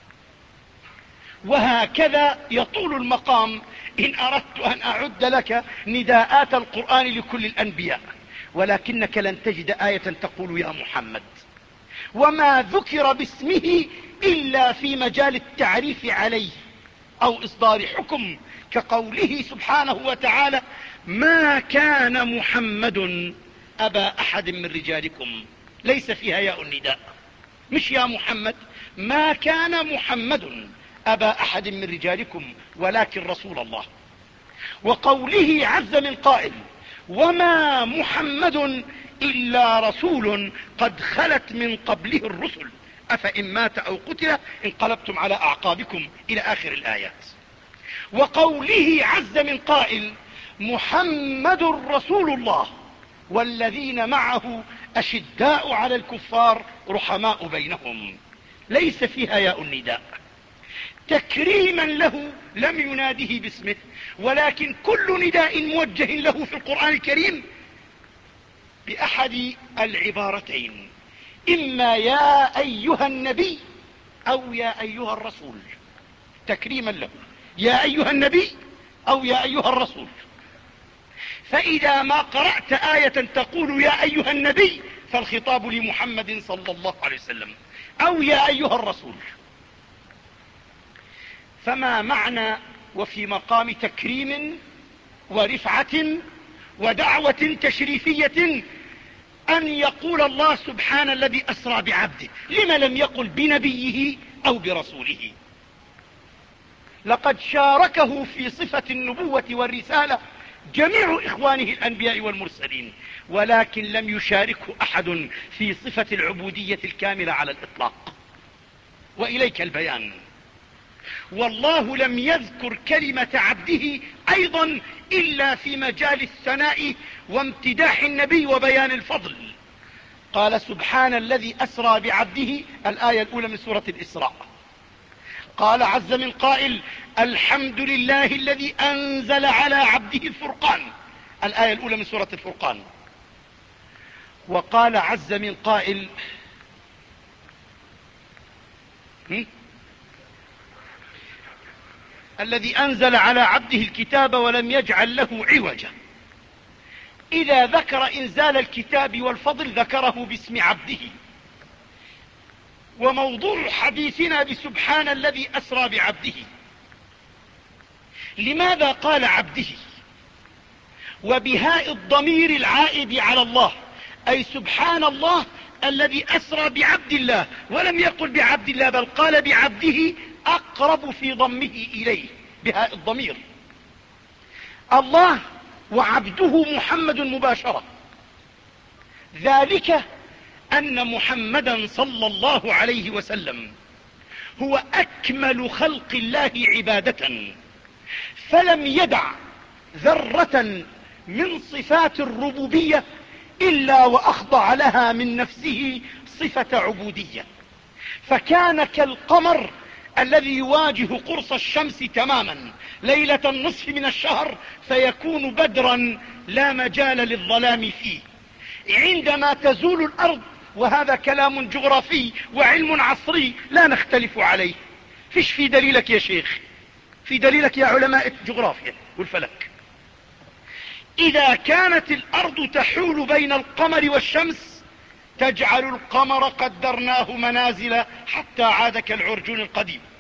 وهكذا يطول المقام إن أردت أن أعد لك نداءات القرآن لكل الأنبياء، ولكنك لن تجد آية تقول يا محمد. وما ذكر باسمه إلا في مجال التعريف عليه أو إصدار حكم، كقوله سبحانه وتعالى ما كان محمد أبا أحد من رجالكم، ليس فيها ياء النداء، مش يا محمد، ما كان محمد أبا أحد من رجالكم ولكن رسول الله. وقوله عز من قائل وما محمد إلا رسول قد خلت من قبله الرسل أفإن مات أو قتل انقلبتم على أعقابكم إلى آخر الآيات. وقوله عز من قائل محمد رسول الله والذين معه أشداء على الكفار رحماء بينهم، ليس فيها ياء النداء، تكريما له لم يناده باسمه. ولكن كل نداء موجه له في القرآن الكريم بأحد العبارتين، إما يا أيها النبي أو يا أيها الرسول، تكريما له، يا أيها النبي أو يا أيها الرسول. فإذا ما قرأت آية تقول يا أيها النبي فالخطاب لمحمد صلى الله عليه وسلم، أو يا أيها الرسول. فما معنى وفي مقام تكريم ورفعة ودعوة تشريفية أن يقول الله سبحان الذي أسرى بعبده؟ لما لم يقل بنبيه أو برسوله؟ لقد شاركه في صفة النبوة والرسالة جميع إخوانه الأنبياء والمرسلين، ولكن لم يشاركه أحد في صفة العبودية الكاملة على الإطلاق. وإليك البيان، والله لم يذكر كلمة عبده أيضا إلا في مجال الثناء وامتداح النبي وبيان الفضل. قال سبحان الذي أسرى بعبده، الآية الأولى من سورة الإسراء. قال عز من قائل الحمد لله الذي أنزل على عبده الفرقان، الآية الأولى من سورة الفرقان. وقال عز من قائل الذي أنزل على عبده الكتاب ولم يجعل له عوجا. إذا ذكر إنزال الكتاب والفضل ذكره باسم عبده. وموضوع حديثنا بسبحان الذي أسرى بعبده، لماذا قال عبده وبهاء الضمير العائد على الله، أي سبحان الله الذي أسرى بعبد الله، ولم يقل بعبد الله بل قال بعبده أقرب في ضمه إليه بهاء الضمير. الله وعبده محمد مباشرة، ذلك أن محمدا صلى الله عليه وسلم هو أكمل خلق الله عبادة، فلم يدع ذرة من صفات الربوبية إلا وأخضع لها من نفسه صفة عبودية. فكان كالقمر الذي يواجه قرص الشمس تماما ليلة النصف من الشهر فيكون بدرا لا مجال للظلام فيه. عندما تزول الأرض، وهذا كلام جغرافي وعلم عصري لا نختلف عليه، فيش في دليلك يا شيخ، في دليلك يا علماء الجغرافيا والفلك. إذا كانت الأرض تحول بين القمر والشمس تجعل القمر قدرناه منازل حتى عاد كالعرجون القديم.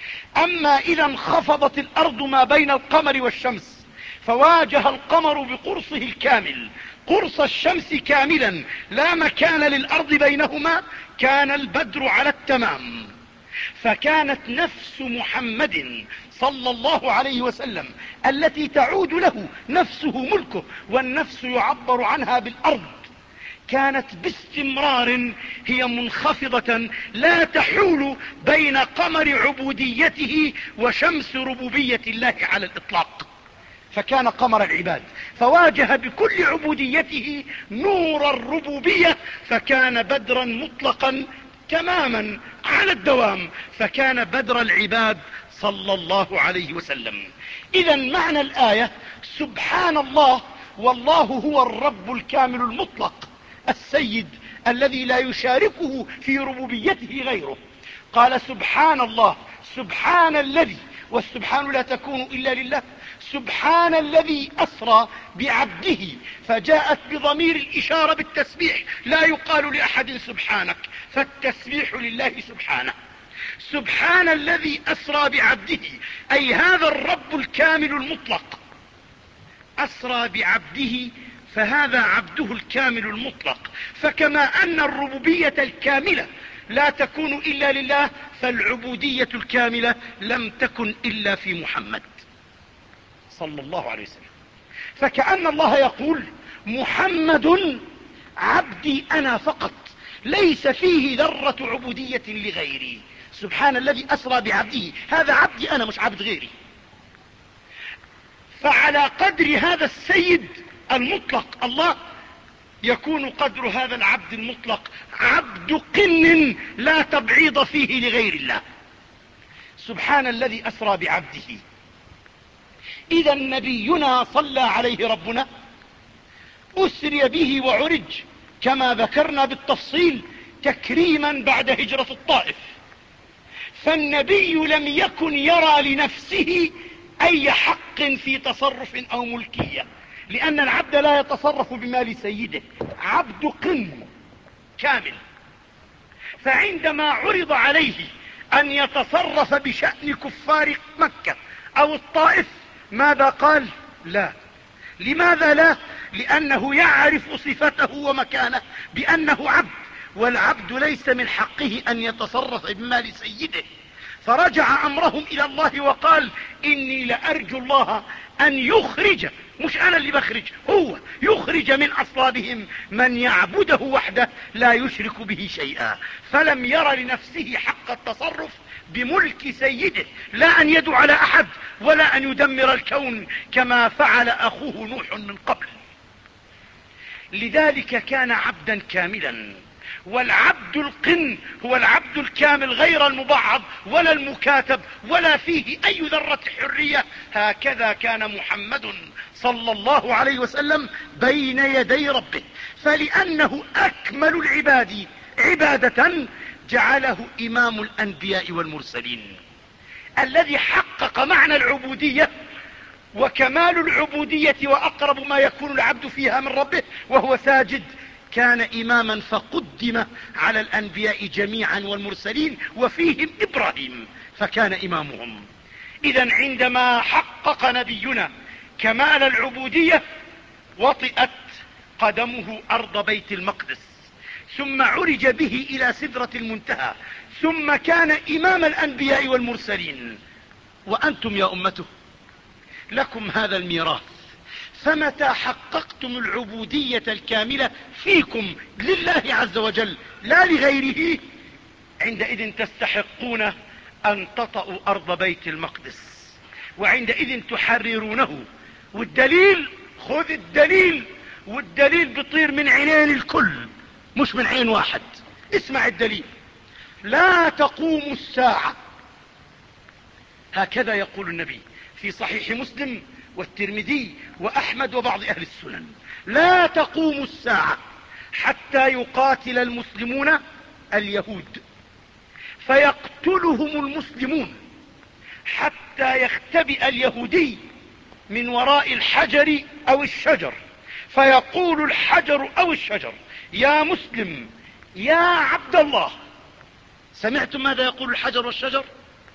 أما إذا انخفضت الأرض ما بين القمر والشمس فواجه القمر بقرصه الكامل قرص الشمس كاملا لا مكان للأرض بينهما، كان البدر على التمام. فكانت نفس محمد صلى الله عليه وسلم التي تعود له نفسه ملكه، والنفس يعبر عنها بالأرض، كانت باستمرار هي منخفضة لا تحول بين قمر عبوديته وشمس ربوبية الله على الإطلاق. فكان قمر العباد، فواجه بكل عبوديته نور الربوبية، فكان بدرا مطلقا تماما على الدوام، فكان بدر العباد صلى الله عليه وسلم. إذا معنى الآية سبحان الله، والله هو الرب الكامل المطلق السيد الذي لا يشاركه في ربوبيته غيره. قال سبحان الله، سبحان الذي، والسبحان لا تكون إلا لله، سبحان الذي أسرى بعبده، فجاءت بضمير الإشارة بالتسبيح، لا يقال لأحد سبحانك، فالتسبيح لله سبحانه. سبحان الذي أسرى بعبده، أي هذا الرب الكامل المطلق أسرى بعبده، فهذا عبده الكامل المطلق. فكما أن الربوبية الكاملة لا تكون إلا لله، فالعبودية الكاملة لم تكن إلا في محمد صلى الله عليه وسلم. فكأن الله يقول محمد عبدي أنا فقط، ليس فيه ذرة عبودية لغيري. سبحان الذي أسرى بعبده، هذا عبدي أنا مش عبد غيري. فعلى قدر هذا السيد المطلق الله يكون قدر هذا العبد المطلق عبد قن لا تبعيض فيه لغير الله. سبحان الذي أسرى بعبده. إذا نبينا صلى عليه ربنا أسري به وعرج كما ذكرنا بالتفصيل تكريما بعد هجرة الطائف. فالنبي لم يكن يرى لنفسه أي حق في تصرف أو ملكية، لأن العبد لا يتصرف بمال سيده، عبد قن كامل. فعندما عرض عليه أن يتصرف بشأن كفار مكة أو الطائف ماذا قال؟ لا. لماذا لا؟ لأنه يعرف صفته ومكانه بأنه عبد، والعبد ليس من حقه أن يتصرف بمال سيده. فرجع أمرهم إلى الله وقال إني لأرجو الله أن يخرج، مش أنا اللي بخرج، هو يخرج من أصلابهم من يعبده وحده لا يشرك به شيئا. فلم ير لنفسه حق التصرف بملك سيده، لا أن يدعو على أحد ولا أن يدمر الكون كما فعل أخوه نوح من قبل. لذلك كان عبدا كاملا. والعبد القن هو العبد الكامل غير المبعض ولا المكاتب ولا فيه أي ذرة حرية. هكذا كان محمد صلى الله عليه وسلم بين يدي ربه. فلأنه أكمل العباد عبادة جعله إمام الأنبياء والمرسلين، الذي حقق معنى العبودية وكمال العبودية وأقرب ما يكون العبد فيها من ربه وهو ساجد. كان إماما فقدم على الأنبياء جميعا والمرسلين، وفيهم إبراهيم فكان إمامهم. إذا عندما حقق نبينا كمال العبودية وطئت قدمه أرض بيت المقدس، ثم عرج به إلى سدرة المنتهى، ثم كان إمام الأنبياء والمرسلين. وأنتم يا أمته لكم هذا الميراث، فمتى حققتم العبودية الكاملة فيكم لله عز وجل لا لغيره، عندئذ تستحقون أن تطأوا أرض بيت المقدس، وعندئذ تحررونه. والدليل، خذ الدليل، والدليل بيطير من عينين الكل مش من عين واحد. اسمع الدليل: لا تقوم الساعة، هكذا يقول النبي في صحيح مسلم والترمذي وأحمد وبعض أهل السنن: لا تقوم الساعة حتى يقاتل المسلمون اليهود فيقتلهم المسلمون، حتى يختبئ اليهودي من وراء الحجر أو الشجر، فيقول الحجر أو الشجر: يا مسلم يا عبد الله. سمعتم ماذا يقول الحجر والشجر؟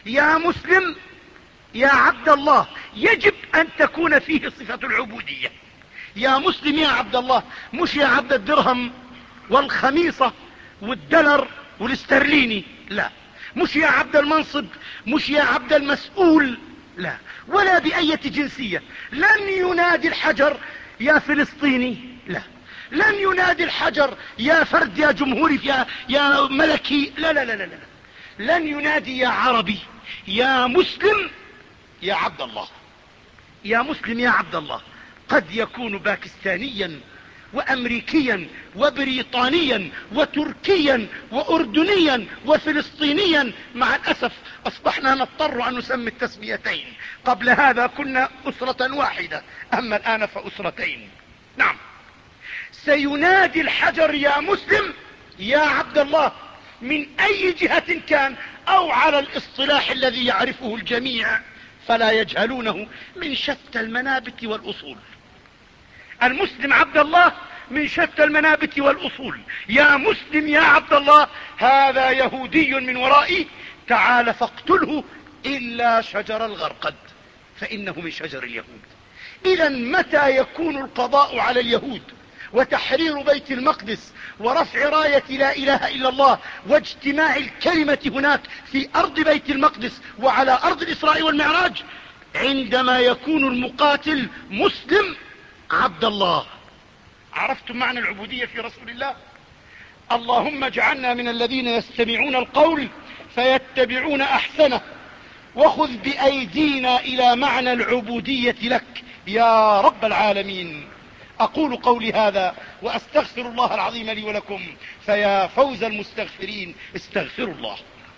يا مسلم يا عبد الله، يجب أن تكون فيه صفة العبودية. يا مسلم يا عبد الله، مش يا عبد الدرهم والخميصة والدلر والاسترليني، لا. مش يا عبد المنصب، مش يا عبد المسؤول، لا. ولا بأية جنسية. لن ينادي الحجر يا فلسطيني، لا. لن ينادي الحجر يا فرد يا جمهوري يا, يا ملكي، لا لا لا لا لا. لن ينادي يا عربي. يا مسلم يا عبد الله. يا مسلم يا عبد الله. قد يكون باكستانيا وامريكيا وبريطانيا وتركيا واردنيا وفلسطينيا. مع الاسف اصبحنا نضطر ان نسمي التسميتين. قبل هذا كنا اسرة واحدة، اما الان فاسرتين. نعم، سينادي الحجر يا مسلم يا عبد الله من اي جهة كان، او على الاصطلاح الذي يعرفه الجميع فلا يجهلونه، من شتى المنابت والاصول. المسلم عبد الله من شتى المنابت والاصول. يا مسلم يا عبد الله، هذا يهودي من ورائي، تعال فاقتله الا شجر الغرقد فانه من شجر اليهود. اذا متى يكون القضاء على اليهود وتحرير بيت المقدس ورفع راية لا اله الا الله واجتماع الكلمة هناك في ارض بيت المقدس وعلى ارض الاسراء والمعراج؟ عندما يكون المقاتل مسلم عبد الله. عرفتم معنى العبودية في رسول الله؟ اللهم اجعلنا من الذين يستمعون القول فيتبعون احسنه، وخذ بايدينا الى معنى العبودية لك يا رب العالمين. اقول قولي هذا واستغفر الله العظيم لي ولكم، فيا فوز المستغفرين، استغفروا الله.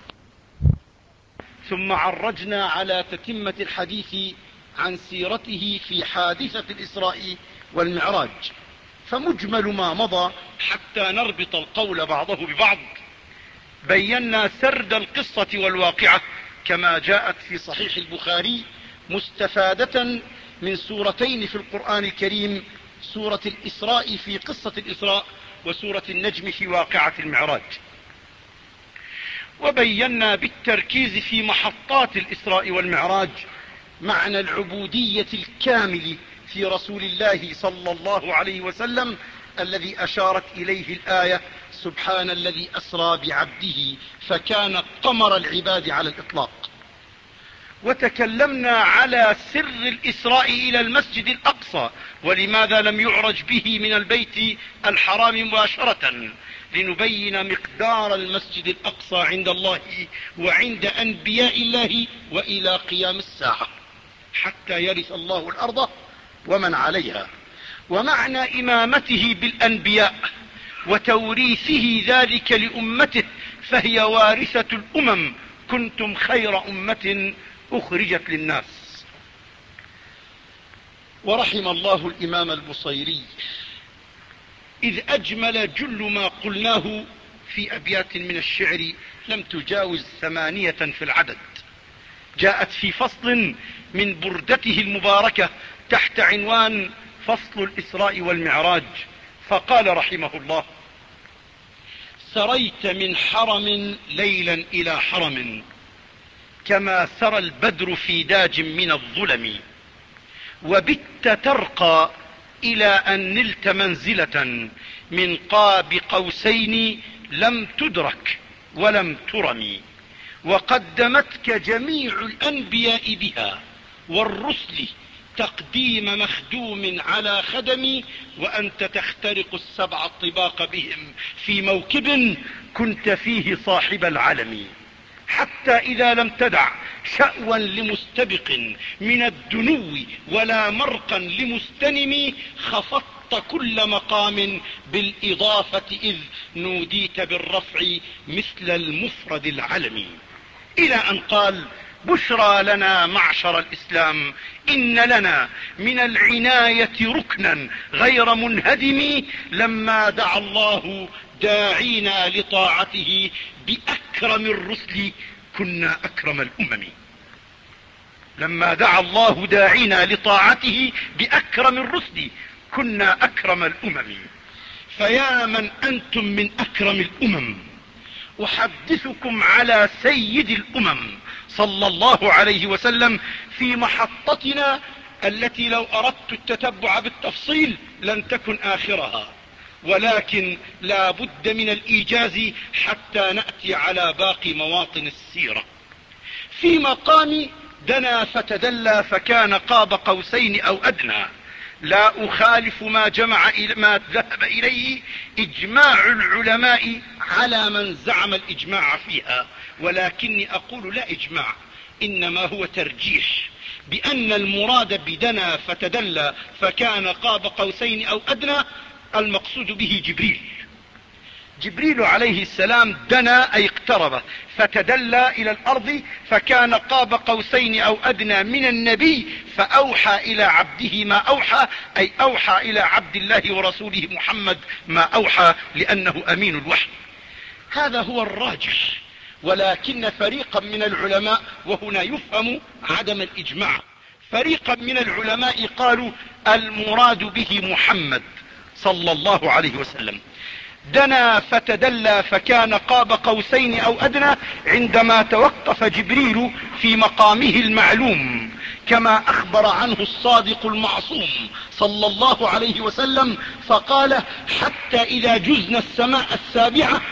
ثم عرجنا على تتمة الحديث عن سيرته في حادثة الإسراء والمعراج، فمجمل ما مضى حتى نربط القول بعضه ببعض. بينا سرد القصة والواقعة كما جاءت في صحيح البخاري، مستفادة من سورتين في القرآن الكريم، سورة الإسراء في قصة الإسراء، وسورة النجم في واقعة المعراج. وبينا بالتركيز في محطات الإسراء والمعراج معنى العبودية الكامل في رسول الله صلى الله عليه وسلم، الذي أشارت إليه الآية: سبحان الذي أسرى بعبده فكان قمر العباد على الإطلاق. وتكلمنا على سر الإسراء إلى المسجد الأقصى، ولماذا لم يعرج به من البيت الحرام مباشرة، لنبين مقدار المسجد الأقصى عند الله وعند أنبياء الله وإلى قيام الساعة، حتى يرث الله الأرض ومن عليها. ومعنى إمامته بالأنبياء وتوريثه ذلك لأمته، فهي وارثة الأمم، كنتم خير أمة أخرجت للناس. ورحم الله الإمام البصيري إذ أجمل جل ما قلناه في أبيات من الشعر لم تجاوز ثمانية في العدد، جاءت في فصل من بردته المباركة تحت عنوان فصل الإسراء والمعراج، فقال رحمه الله: سريت من حرم ليلا إلى حرم، كما سرى البدر في داج من الظلم، وبت ترقى إلى أن نلت منزلة من قاب قوسين لم تدرك ولم ترم، وقدمتك جميع الأنبياء بها والرسل تقديم مخدوم على خدم، وأنت تخترق السبع الطباق بهم في موكب كنت فيه صاحب العلم، حتى إذا لم تدع شأوا لمستبق من الدنو ولا مرقا لمستنم، خفضت كل مقام بالإضافة إذ نوديت بالرفع مثل المفرد العلمي، إلى أن قال: بشرى لنا معشر الإسلام إن لنا من العناية ركنا غير منهدم، لما دعا الله داعينا لطاعته بأكرم الرسل كنا أكرم الأمم. لما دعا الله داعينا لطاعته بأكرم الرسل كنا أكرم الأمم. فيا من أنتم من أكرم الأمم، أحدثكم على سيد الأمم صلى الله عليه وسلم في محطتنا التي لو أردت التتبع بالتفصيل لن تكن آخرها، ولكن لا بد من الإيجاز حتى نأتي على باقي مواطن السيرة. في مقام دنا فتدلى فكان قاب قوسين أو أدنى، لا أخالف ما جمع ما ذهب إليه إجماع العلماء على من زعم الإجماع فيها، ولكني أقول لا إجماع، إنما هو ترجيح بأن المراد بدنا فتدلى فكان قاب قوسين أو أدنى المقصود به جبريل. جبريل عليه السلام دنا أي اقترب، فتدلى إلى الأرض فكان قاب قوسين أو أدنى من النبي، فأوحى إلى عبده ما أوحى، أي أوحى إلى عبد الله ورسوله محمد ما أوحى، لأنه أمين الوحي. هذا هو الراجح، ولكن فريقا من العلماء، وهنا يفهم عدم الإجماع، فريقا من العلماء قالوا المراد به محمد صلى الله عليه وسلم. دنا فتدلى فكان قاب قوسين أو أدنى عندما توقف جبريل في مقامه المعلوم، كما أخبر عنه الصادق المعصوم صلى الله عليه وسلم، فقال حتى إذا جزنا السماء السابعة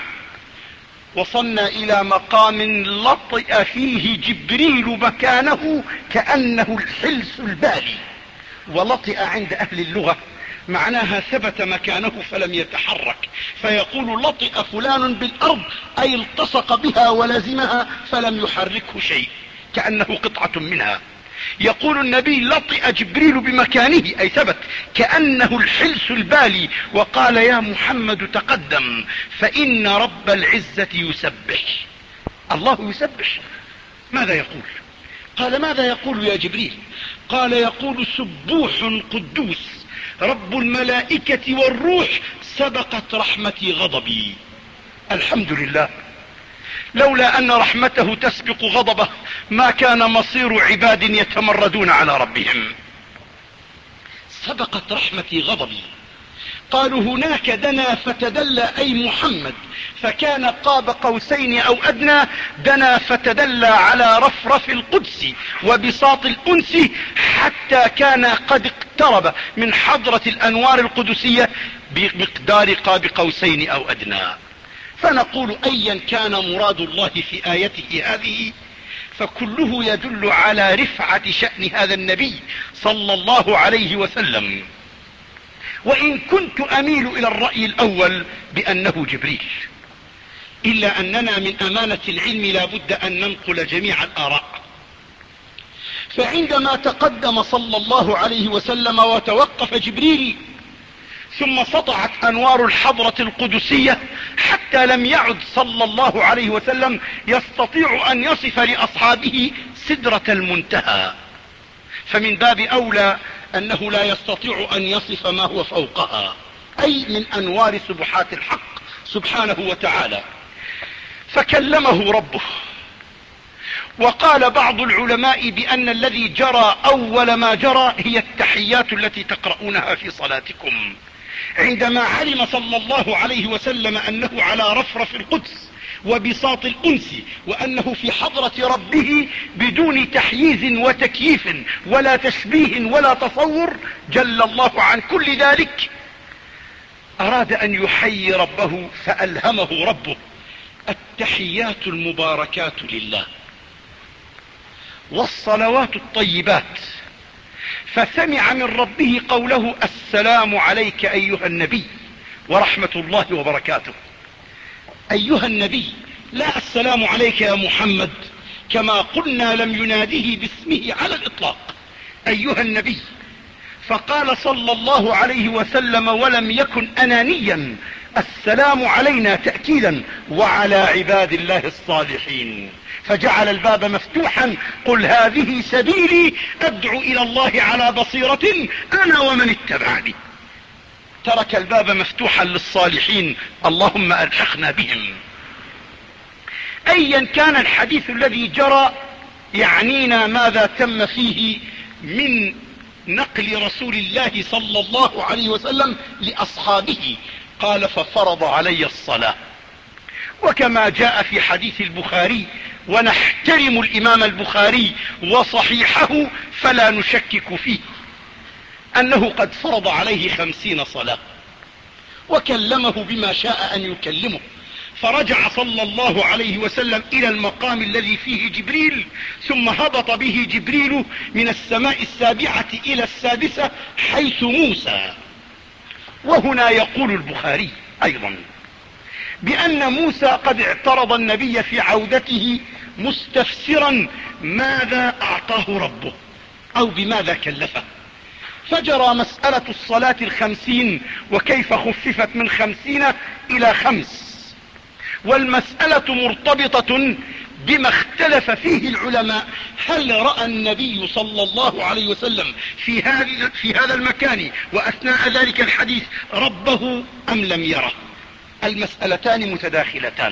وصلنا إلى مقام لطئ فيه جبريل مكانه كأنه الحلس البالي. ولطئ عند أهل اللغة معناها ثبت مكانه فلم يتحرك، فيقول لطئ فلان بالأرض أي التصق بها ولزمها فلم يحركه شيء، كأنه قطعة منها. يقول النبي لطئ جبريل بمكانه أي ثبت كأنه الحلس البالي، وقال يا محمد تقدم فإن رب العزة يسبح. الله يسبح، ماذا يقول؟ قال ماذا يقول يا جبريل؟ قال يقول سبوح قدوس رب الملائكة والروح سبقت رحمتي غضبي. الحمد لله، لولا أن رحمته تسبق غضبه ما كان مصير عباد يتمردون على ربهم. سبقت رحمتي غضبي. قالوا هناك دنا فتدلى أي محمد، فكان قاب قوسين أو أدنى. دنا فتدلى على رفرف القدس وبساط الأنس حتى كان قد اقترب من حضرة الأنوار القدسية بمقدار قاب قوسين أو أدنى. فنقول أيا كان مراد الله في آيته هذه فكله يدل على رفعة شأن هذا النبي صلى الله عليه وسلم، وإن كنت أميل إلى الرأي الأول بأنه جبريل، إلا أننا من أمانة العلم لا بد أن ننقل جميع الآراء. فعندما تقدم صلى الله عليه وسلم وتوقف جبريل ثم سطعت أنوار الحضرة القدسية حتى لم يعد صلى الله عليه وسلم يستطيع أن يصف لأصحابه سدرة المنتهى، فمن باب أولى أنه لا يستطيع أن يصف ما هو فوقها، أي من أنوار سبحات الحق سبحانه وتعالى. فكلمه ربه. وقال بعض العلماء بأن الذي جرى أول ما جرى هي التحيات التي تقرؤونها في صلاتكم، عندما علم صلى الله عليه وسلم أنه على رفرف القدس وبساط الأنس، وأنه في حضرة ربه بدون تحييز وتكييف ولا تشبيه ولا تصور جل الله عن كل ذلك، أراد أن يحيي ربه فألهمه ربه التحيات المباركات لله والصلوات الطيبات، فسمع من ربه قوله السلام عليك أيها النبي ورحمة الله وبركاته. أيها النبي، لا السلام عليك يا محمد كما قلنا لم يناده باسمه على الإطلاق، أيها النبي. فقال صلى الله عليه وسلم ولم يكن أنانيا السلام علينا تأكيدا وعلى عباد الله الصالحين، فجعل الباب مفتوحا قل هذه سبيلي أدعو إلى الله على بصيرة أنا ومن اتبعني. ترك الباب مفتوحا للصالحين، اللهم ألحقنا بهم. أيا كان الحديث الذي جرى يعنينا ماذا تم فيه من نقل رسول الله صلى الله عليه وسلم لأصحابه. قال ففرض علي الصلاة، وكما جاء في حديث البخاري ونحترم الإمام البخاري وصحيحه فلا نشكك فيه أنه قد فرض عليه خمسين صلاة وكلمه بما شاء أن يكلمه، فرجع صلى الله عليه وسلم إلى المقام الذي فيه جبريل، ثم هبط به جبريل من السماء السابعة إلى السادسة حيث موسى. وهنا يقول البخاري أيضا بأن موسى قد اعترض النبي في عودته مستفسرا ماذا أعطاه ربه أو بماذا كلفه، فجرى مسألة الصلاة الخمسين وكيف خففت من خمسين إلى خمس، والمسألة مرتبطة بما اختلف فيه العلماء، هل رأى النبي صلى الله عليه وسلم في هذا في هذا المكان وأثناء ذلك الحديث ربه أم لم يره؟ المسألتان متداخلتان.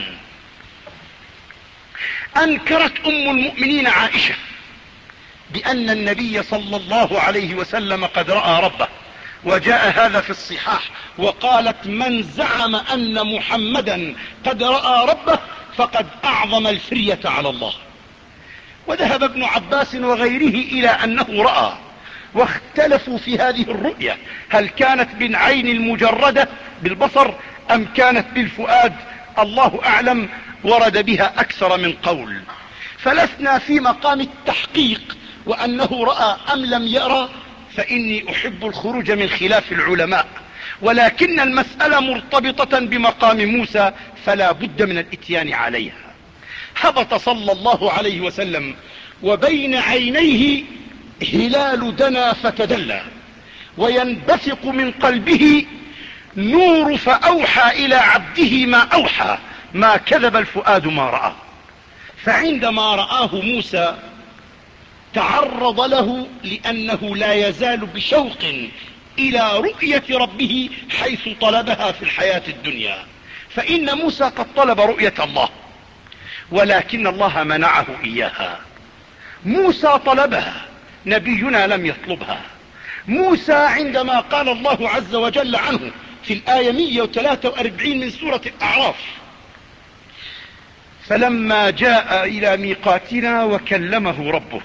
أنكرت أم المؤمنين عائشة بأن النبي صلى الله عليه وسلم قد رأى ربه، وجاء هذا في الصحاح، وقالت من زعم أن محمدا قد رأى ربه فقد أعظم الفرية على الله. وذهب ابن عباس وغيره إلى أنه رأى، واختلفوا في هذه الرؤية، هل كانت بالعين المجردة بالبصر أم كانت بالفؤاد؟ الله أعلم، ورد بها أكثر من قول، فلسنا في مقام التحقيق وأنه رأى أم لم يرى، فإني أحب الخروج من خلاف العلماء، ولكن المسألة مرتبطة بمقام موسى فلا بد من الاتيان عليها. هبط صلى الله عليه وسلم وبين عينيه هلال دنا فتدلى، وينبثق من قلبه نور، فأوحى إلى عبده ما أوحى، ما كذب الفؤاد ما رأى. فعندما رآه موسى تعرض له لأنه لا يزال بشوق إلى رؤية ربه حيث طلبها في الحياة الدنيا، فإن موسى قد طلب رؤية الله ولكن الله منعه إياها. موسى طلبها، نبينا لم يطلبها. موسى عندما قال الله عز وجل عنه في الآية مئة وثلاثة وأربعين من سورة الأعراف فلما جاء إلى ميقاتنا وكلمه ربه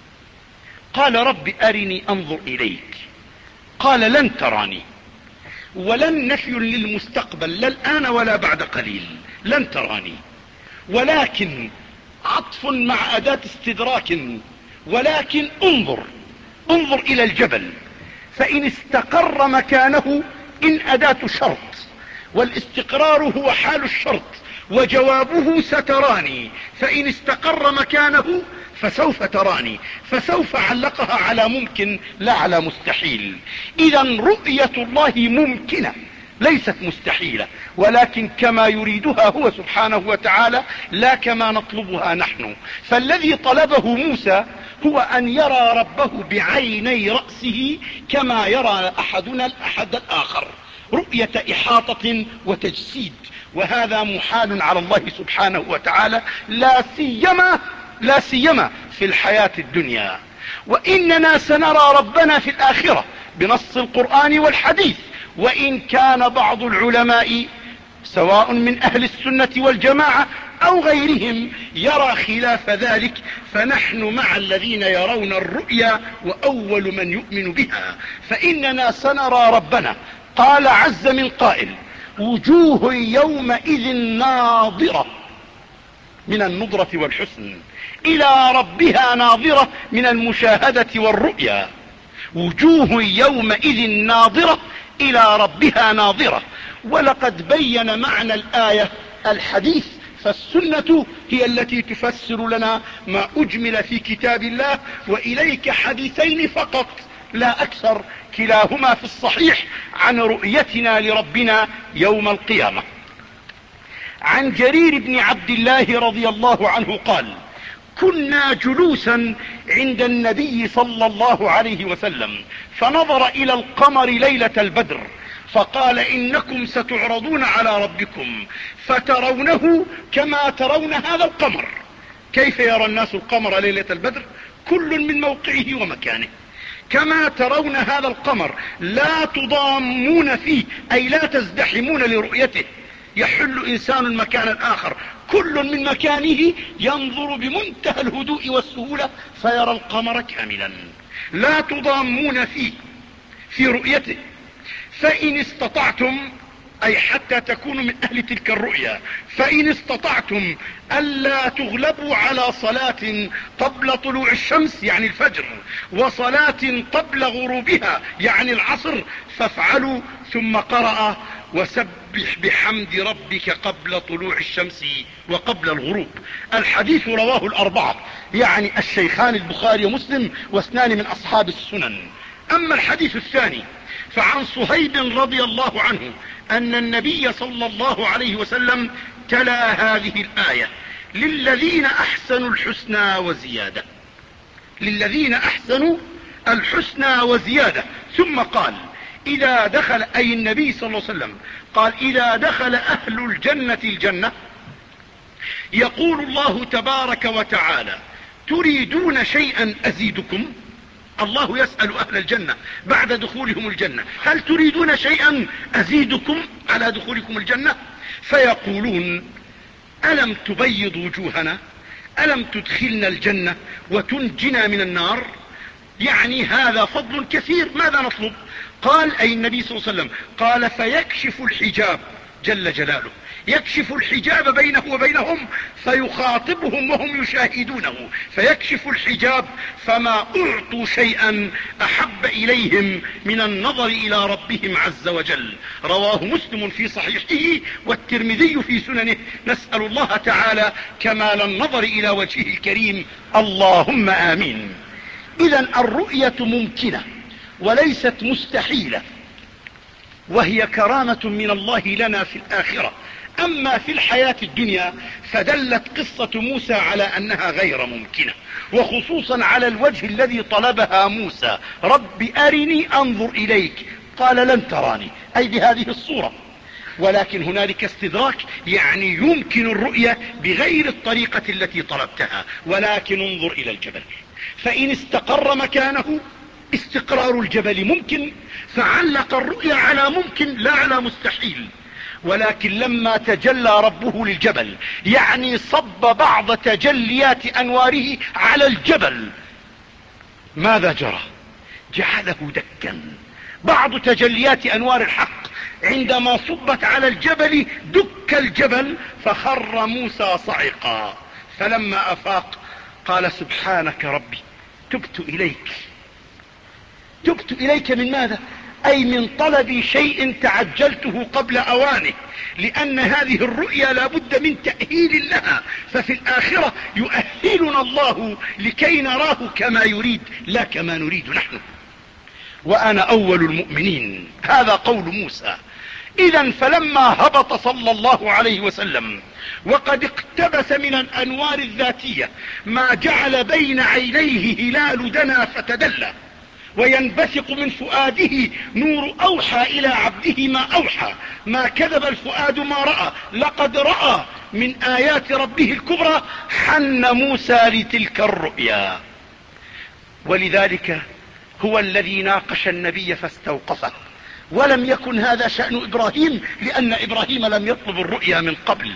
قال رب أرني أنظر إليك، قال لن تراني، ولن نفي للمستقبل لا الآن ولا بعد قليل، لن تراني، ولكن عطف مع أداة استدراك، ولكن انظر انظر إلى الجبل فإن استقر مكانه، إن أداة شرط، والاستقرار هو حال الشرط، وجوابه ستراني، فإن استقر مكانه فسوف تراني، فسوف علقها على ممكن لا على مستحيل. إذا رؤية الله ممكنة ليست مستحيلة، ولكن كما يريدها هو سبحانه وتعالى لا كما نطلبها نحن. فالذي طلبه موسى هو أن يرى ربه بعيني رأسه كما يرى أحدنا الأحد الآخر، رؤية إحاطة وتجسيد، وهذا محال على الله سبحانه وتعالى، لا سيما لا سيما في الحياة الدنيا. وإننا سنرى ربنا في الآخرة بنص القرآن والحديث، وإن كان بعض العلماء سواء من أهل السنة والجماعة أو غيرهم يرى خلاف ذلك، فنحن مع الذين يرون الرؤيا وأول من يؤمن بها. فإننا سنرى ربنا، قال عز من قائل وجوه يومئذ ناظرة من النضرة والحسن إلى ربها ناظرة من المشاهدة والرؤيا، وجوه يومئذ ناظرة إلى ربها ناظرة. ولقد بين معنى الآية الحديث، فالسنة هي التي تفسر لنا ما أجمل في كتاب الله، وإليك حديثين فقط لا أكثر، كلاهما في الصحيح عن رؤيتنا لربنا يوم القيامة. عن جرير بن عبد الله رضي الله عنه قال كنا جلوسا عند النبي صلى الله عليه وسلم فنظر إلى القمر ليلة البدر فقال إنكم ستعرضون على ربكم فترونه كما ترون هذا القمر. كيف يرى الناس القمر ليلة البدر؟ كل من موقعه ومكانه. كما ترون هذا القمر لا تضامون فيه، أي لا تزدحمون لرؤيته، يحل إنسان مكانا آخر، كل من مكانه ينظر بمنتهى الهدوء والسهولة فيرى القمر كاملا، لا تضامون فيه في رؤيته. فإن استطعتم، أي حتى تكونوا من أهل تلك الرؤيا، فإن استطعتم ألا تغلبوا على صلاة قبل طلوع الشمس يعني الفجر، وصلاة قبل غروبها يعني العصر، فافعلوا. ثم قرأ وسبح بحمد ربك قبل طلوع الشمس وقبل الغروب. الحديث رواه الأربعة، يعني الشيخان البخاري ومسلم واثنان من أصحاب السنن. أما الحديث الثاني فعن صهيب رضي الله عنه أن النبي صلى الله عليه وسلم تلا هذه الآية: للذين أحسنوا الحسنى وزيادة، للذين أحسنوا الحسنى وزيادة. ثم قال: إذا دخل، أي النبي صلى الله عليه وسلم قال: إذا دخل أهل الجنة الجنة يقول الله تبارك وتعالى: تريدون شيئا أزيدكم؟ الله يسأل أهل الجنة بعد دخولهم الجنة: هل تريدون شيئا أزيدكم على دخولكم الجنة؟ فيقولون: ألم تبيض وجوهنا، ألم تدخلنا الجنة وتنجنا من النار؟ يعني هذا فضل كثير، ماذا نطلب؟ قال، أي النبي صلى الله عليه وسلم قال: فيكشف الحجاب جل جلاله، يكشف الحجاب بينه وبينهم فيخاطبهم وهم يشاهدونه، فيكشف الحجاب فما أعطوا شيئا أحب إليهم من النظر إلى ربهم عز وجل. رواه مسلم في صحيحه والترمذي في سننه. نسأل الله تعالى كمال النظر إلى وجهه الكريم، اللهم آمين. إذن الرؤية ممكنة وليست مستحيلة، وهي كرامة من الله لنا في الآخرة. أما في الحياة الدنيا فدلت قصة موسى على أنها غير ممكنة، وخصوصا على الوجه الذي طلبها موسى: رب أرني أنظر إليك. قال: لن تراني، أي بهذه الصورة. ولكن هنالك استدراك، يعني يمكن الرؤية بغير الطريقة التي طلبتها، ولكن انظر إلى الجبل فإن استقر مكانه. استقرار الجبل ممكن، فعلق الرؤيا على ممكن لا على مستحيل. ولكن لما تجلى ربه للجبل، يعني صب بعض تجليات أنواره على الجبل، ماذا جرى؟ جعله دكا. بعض تجليات أنوار الحق عندما صبت على الجبل دك الجبل فخر موسى صعقا. فلما أفاق قال: سبحانك ربي تبت إليك. تبت إليك من ماذا؟ أي من طلب شيء تعجلته قبل أوانه، لأن هذه الرؤيا لا بد من تأهيل لها، ففي الآخرة يؤهلنا الله لكي نراه كما يريد لا كما نريد نحن. وأنا أول المؤمنين، هذا قول موسى. إذا فلما هبط صلى الله عليه وسلم وقد اقتبس من الأنوار الذاتية ما جعل بين عينيه هلال دنا فتدلى، وينبثق من فؤاده نور أوحى إلى عبده ما أوحى، ما كذب الفؤاد ما رأى، لقد رأى من آيات ربه الكبرى. حن موسى لتلك الرؤيا، ولذلك هو الذي ناقش النبي فاستوقفه. ولم يكن هذا شأن إبراهيم، لأن إبراهيم لم يطلب الرؤيا من قبل.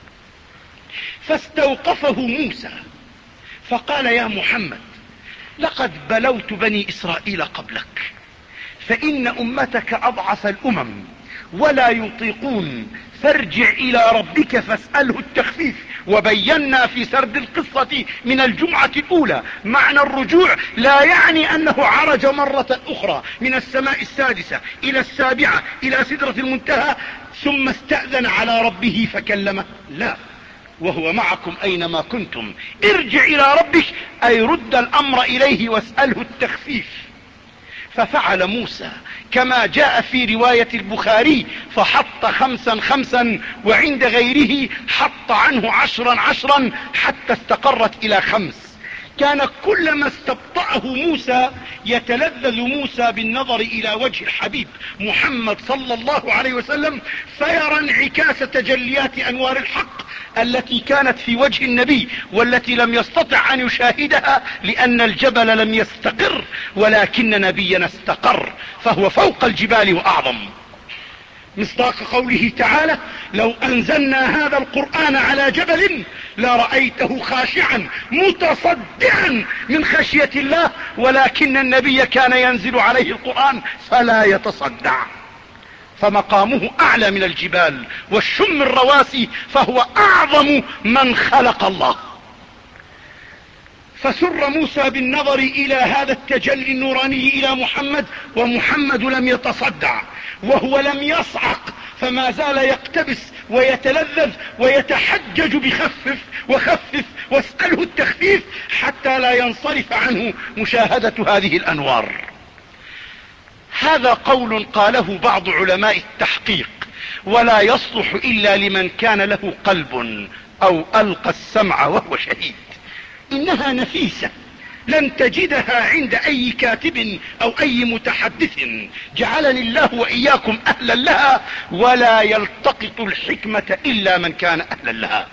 فاستوقفه موسى فقال: يا محمد، لقد بلوت بني إسرائيل قبلك، فإن أمتك أضعف الأمم ولا يطيقون، فارجع إلى ربك فاسأله التخفيف. وبينا في سرد القصة من الجمعة الأولى معنى الرجوع لا يعني أنه عرج مرة أخرى من السماء السادسة إلى السابعة إلى سدرة المنتهى ثم استأذن على ربه فكلمه، لا، وهو معكم أينما كنتم. ارجع إلى ربك أي رد الأمر إليه واسأله التخفيف. ففعل موسى كما جاء في رواية البخاري: فحط خمسا خمسا، وعند غيره حط عنه عشرا عشرا حتى استقرت إلى خمس. كان كلما استبطأه موسى يتلذذ موسى بالنظر إلى وجه الحبيب محمد صلى الله عليه وسلم، فيرى انعكاس تجليات أنوار الحق التي كانت في وجه النبي، والتي لم يستطع أن يشاهدها لأن الجبل لم يستقر، ولكن نبينا استقر، فهو فوق الجبال وأعظم. مصداق قوله تعالى: لو أنزلنا هذا القرآن على جبل لرأيته خاشعا متصدعا من خشية الله، ولكن النبي كان ينزل عليه القرآن فلا يتصدع، فمقامه أعلى من الجبال والشم الرواسي، فهو أعظم من خلق الله. فسر موسى بالنظر إلى هذا التجلي النوراني إلى محمد، ومحمد لم يتصدع وهو لم يصعق، فما زال يقتبس ويتلذذ ويتحجج بخفف وخفف واسأله التخفيف حتى لا ينصرف عنه مشاهدة هذه الأنوار. هذا قول قاله بعض علماء التحقيق، ولا يصلح إلا لمن كان له قلب أو ألقى السمع وهو شهيد. إنها نفيسة لن تجدها عند أي كاتب أو أي متحدث، جعلني الله وإياكم أهلا لها، ولا يلتقط الحكمة إلا من كان أهلا لها.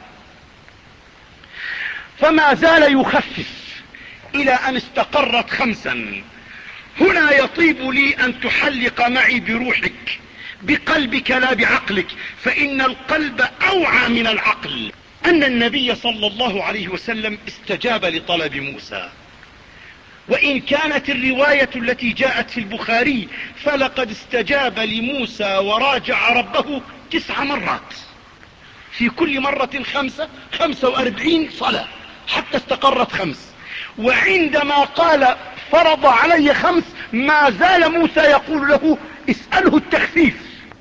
فما زال يخفف إلى أن استقرت خمسا. هنا يطيب لي أن تحلق معي بروحك، بقلبك لا بعقلك، فإن القلب أوعى من العقل. أن النبي صلى الله عليه وسلم استجاب لطلب موسى، وإن كانت الرواية التي جاءت في البخاري فلقد استجاب لموسى وراجع ربه تسع مرات، في كل مرة خمسة خمسة وأربعين صلاة حتى استقرت خمس. وعندما قال فرض علي خمس ما زال موسى يقول له اسأله التخفيف.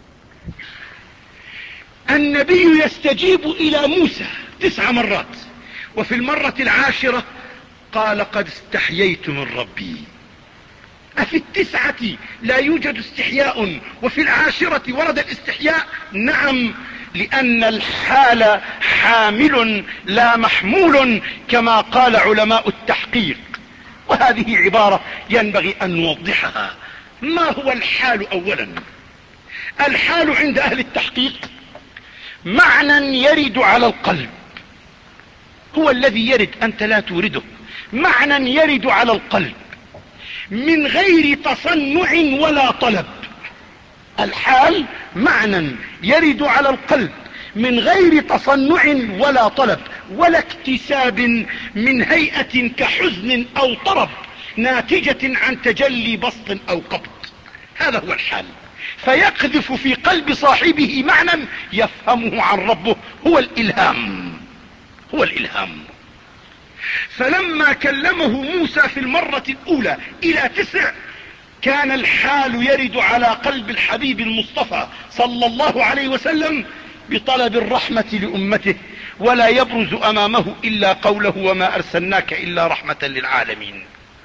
النبي يستجيب إلى موسى تسع مرات، وفي المرة العاشرة قال قد استحييت من ربي. أفي التسعة لا يوجد استحياء وفي العاشرة ورد الاستحياء؟ نعم، لأن الحال حامل لا محمول كما قال علماء التحقيق. وهذه عبارة ينبغي أن نوضحها. ما هو الحال؟ أولا، الحال عند أهل التحقيق معنى يرد على القلب، هو الذي يرد، أنت لا تورده، معنى يرد على القلب من غير تصنع ولا طلب. الحال معنى يرد على القلب من غير تصنع ولا طلب ولا اكتساب من هيئة كحزن أو طرب ناتجة عن تجلي بسط أو قبض. هذا هو الحال، فيقذف في قلب صاحبه معنى يفهمه عن ربه، هو الإلهام، هو الإلهام. فلما كلمه موسى في المرة الأولى إلى تسع كان الحال يرد على قلب الحبيب المصطفى صلى الله عليه وسلم بطلب الرحمة لأمته، ولا يبرز أمامه إلا قوله وما أرسلناك إلا رحمة للعالمين.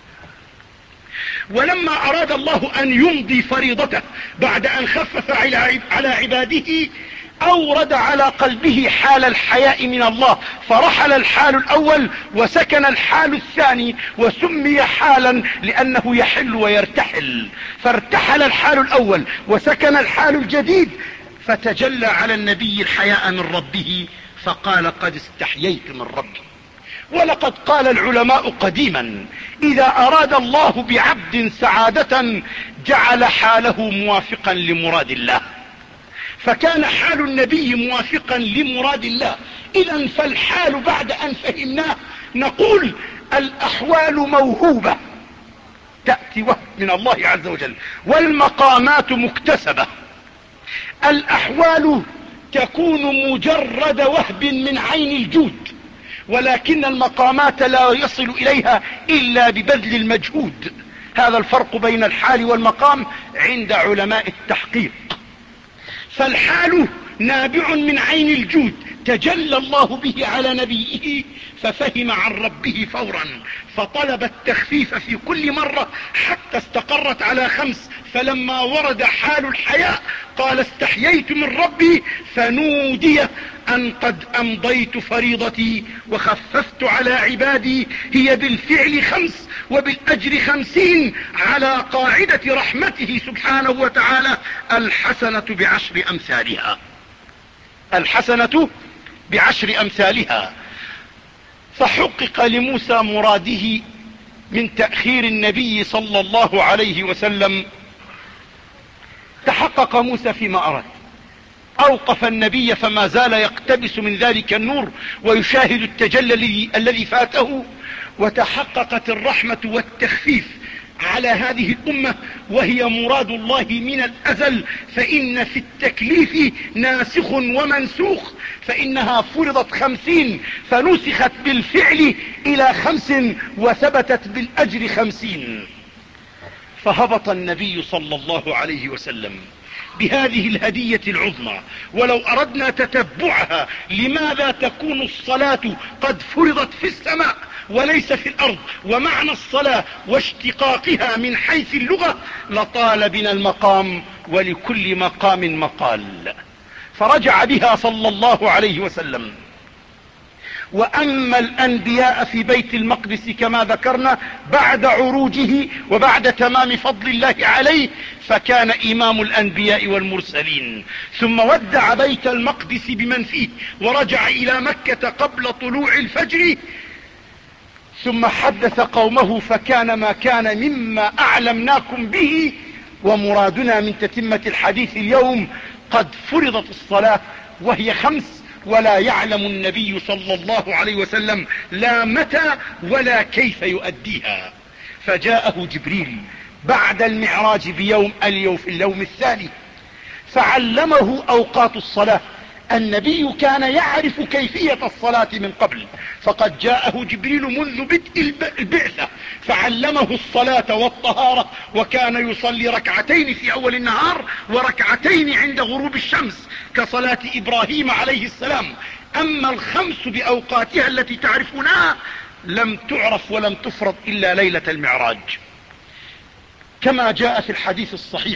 ولما أراد الله أن يمضي فريضته بعد أن خفف على عباده أورد على قلبه حال الحياء من الله، فرحل الحال الأول وسكن الحال الثاني، وسمي حالا لأنه يحل ويرتحل، فارتحل الحال الأول وسكن الحال الجديد، فتجلى على النبي الحياء من ربه فقال قد استحييت من ربي. ولقد قال العلماء قديما إذا أراد الله بعبد سعادة جعل حاله موافقا لمراد الله، فكان حال النبي موافقا لمراد الله. إذن فالحال بعد أن فهمناه نقول الأحوال موهوبة تأتي وهب من الله عز وجل، والمقامات مكتسبة. الأحوال تكون مجرد وهب من عين الجود، ولكن المقامات لا يصل إليها إلا ببذل المجهود. هذا الفرق بين الحال والمقام عند علماء التحقيق. فالحال نابع من عين الجود تجلى الله به على نبيه ففهم عن ربه فورا، فطلب التخفيف في كل مرة حتى استقرت على خمس. فلما ورد حال الحياء قال استحييت من ربي، فنودي أن قد أمضيت فريضتي وخففت على عبادي، هي بالفعل خمس وبالأجر خمسين، على قاعدة رحمته سبحانه وتعالى الحسنة بعشر أمثالها، الحسنة بعشر أمثالها. فحقق لموسى مراده من تأخير النبي صلى الله عليه وسلم، تحقق موسى فيما أراد. اوقف النبي فما زال يقتبس من ذلك النور ويشاهد التجلي الذي فاته، وتحققت الرحمة والتخفيف على هذه الأمة، وهي مراد الله من الأزل. فإن في التكليف ناسخ ومنسوخ، فإنها فرضت خمسين فنسخت بالفعل إلى خمس وثبتت بالأجر خمسين. فهبط النبي صلى الله عليه وسلم بهذه الهدية العظمى. ولو أردنا تتبعها لماذا تكون الصلاة قد فرضت في السماء وليس في الأرض، ومعنى الصلاة واشتقاقها من حيث اللغة، لطال بنا المقام، ولكل مقام مقال. فرجع بها صلى الله عليه وسلم. وأما الأنبياء في بيت المقدس كما ذكرنا بعد عروجه وبعد تمام فضل الله عليه، فكان إمام الأنبياء والمرسلين، ثم ودع بيت المقدس بمن فيه ورجع إلى مكة قبل طلوع الفجر، ثم حدث قومه فكان ما كان مما أعلمناكم به. ومرادنا من تتمة الحديث اليوم قد فرضت الصلاة وهي خمس، ولا يعلم النبي صلى الله عليه وسلم لا متى ولا كيف يؤديها. فجاءه جبريل بعد المعراج بيوم اليوم في اليوم الثاني فعلمه أوقات الصلاة. النبي كان يعرف كيفية الصلاة من قبل، فقد جاءه جبريل منذ بدء البعثة فعلمه الصلاة والطهارة، وكان يصلي ركعتين في أول النهار وركعتين عند غروب الشمس كصلاة إبراهيم عليه السلام. أما الخمس بأوقاتها التي تعرفونها لم تعرف ولم تفرض إلا ليلة المعراج. كما جاء في الحديث الصحيح،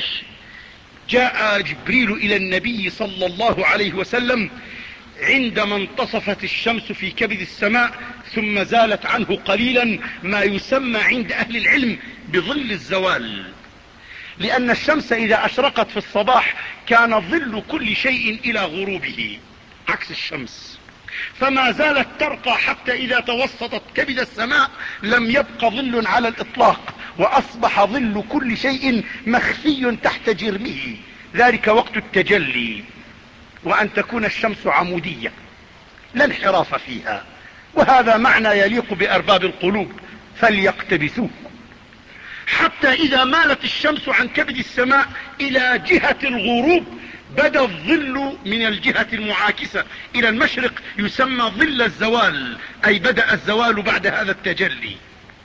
جاء جبريل إلى النبي صلى الله عليه وسلم عندما انتصفت الشمس في كبد السماء ثم زالت عنه قليلا، ما يسمى عند أهل العلم بظل الزوال، لأن الشمس إذا أشرقت في الصباح كان ظل كل شيء إلى غروبه عكس الشمس، فما زالت ترقى حتى إذا توسطت كبد السماء لم يبق ظل على الإطلاق، وأصبح ظل كل شيء مخفي تحت جرمه. ذلك وقت التجلي، وأن تكون الشمس عمودية لا انحراف فيها، وهذا معنى يليق بأرباب القلوب فليقتبسوه. حتى إذا مالت الشمس عن كبد السماء إلى جهة الغروب بدا الظل من الجهة المعاكسة إلى المشرق يسمى ظل الزوال، أي بدأ الزوال بعد هذا التجلي.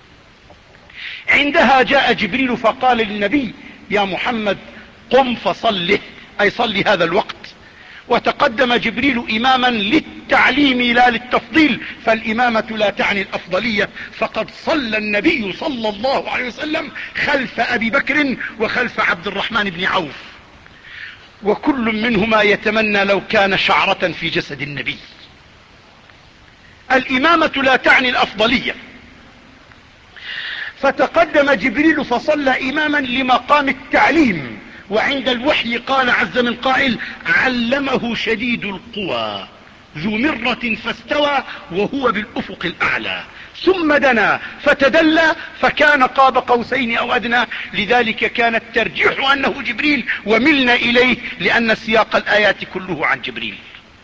عندها جاء جبريل فقال للنبي: يا محمد قم فصله، أي صل هذا الوقت. وتقدم جبريل إماما للتعليم لا للتفضيل، فالإمامة لا تعني الأفضلية، فقد صلى النبي صلى الله عليه وسلم خلف أبي بكر وخلف عبد الرحمن بن عوف، وكل منهما يتمنى لو كان شعرة في جسد النبي. الإمامة لا تعني الأفضلية، فتقدم جبريل فصلى إماما لمقام التعليم. وعند الوحي قال عز من قائل: علمه شديد القوى ذو مرة فاستوى وهو بالأفق الأعلى ثم دنا فتدلى فكان قاب قوسين أو أدنى. لذلك كان الترجيح أنه جبريل وملنا إليه، لأن سياق الآيات كله عن جبريل.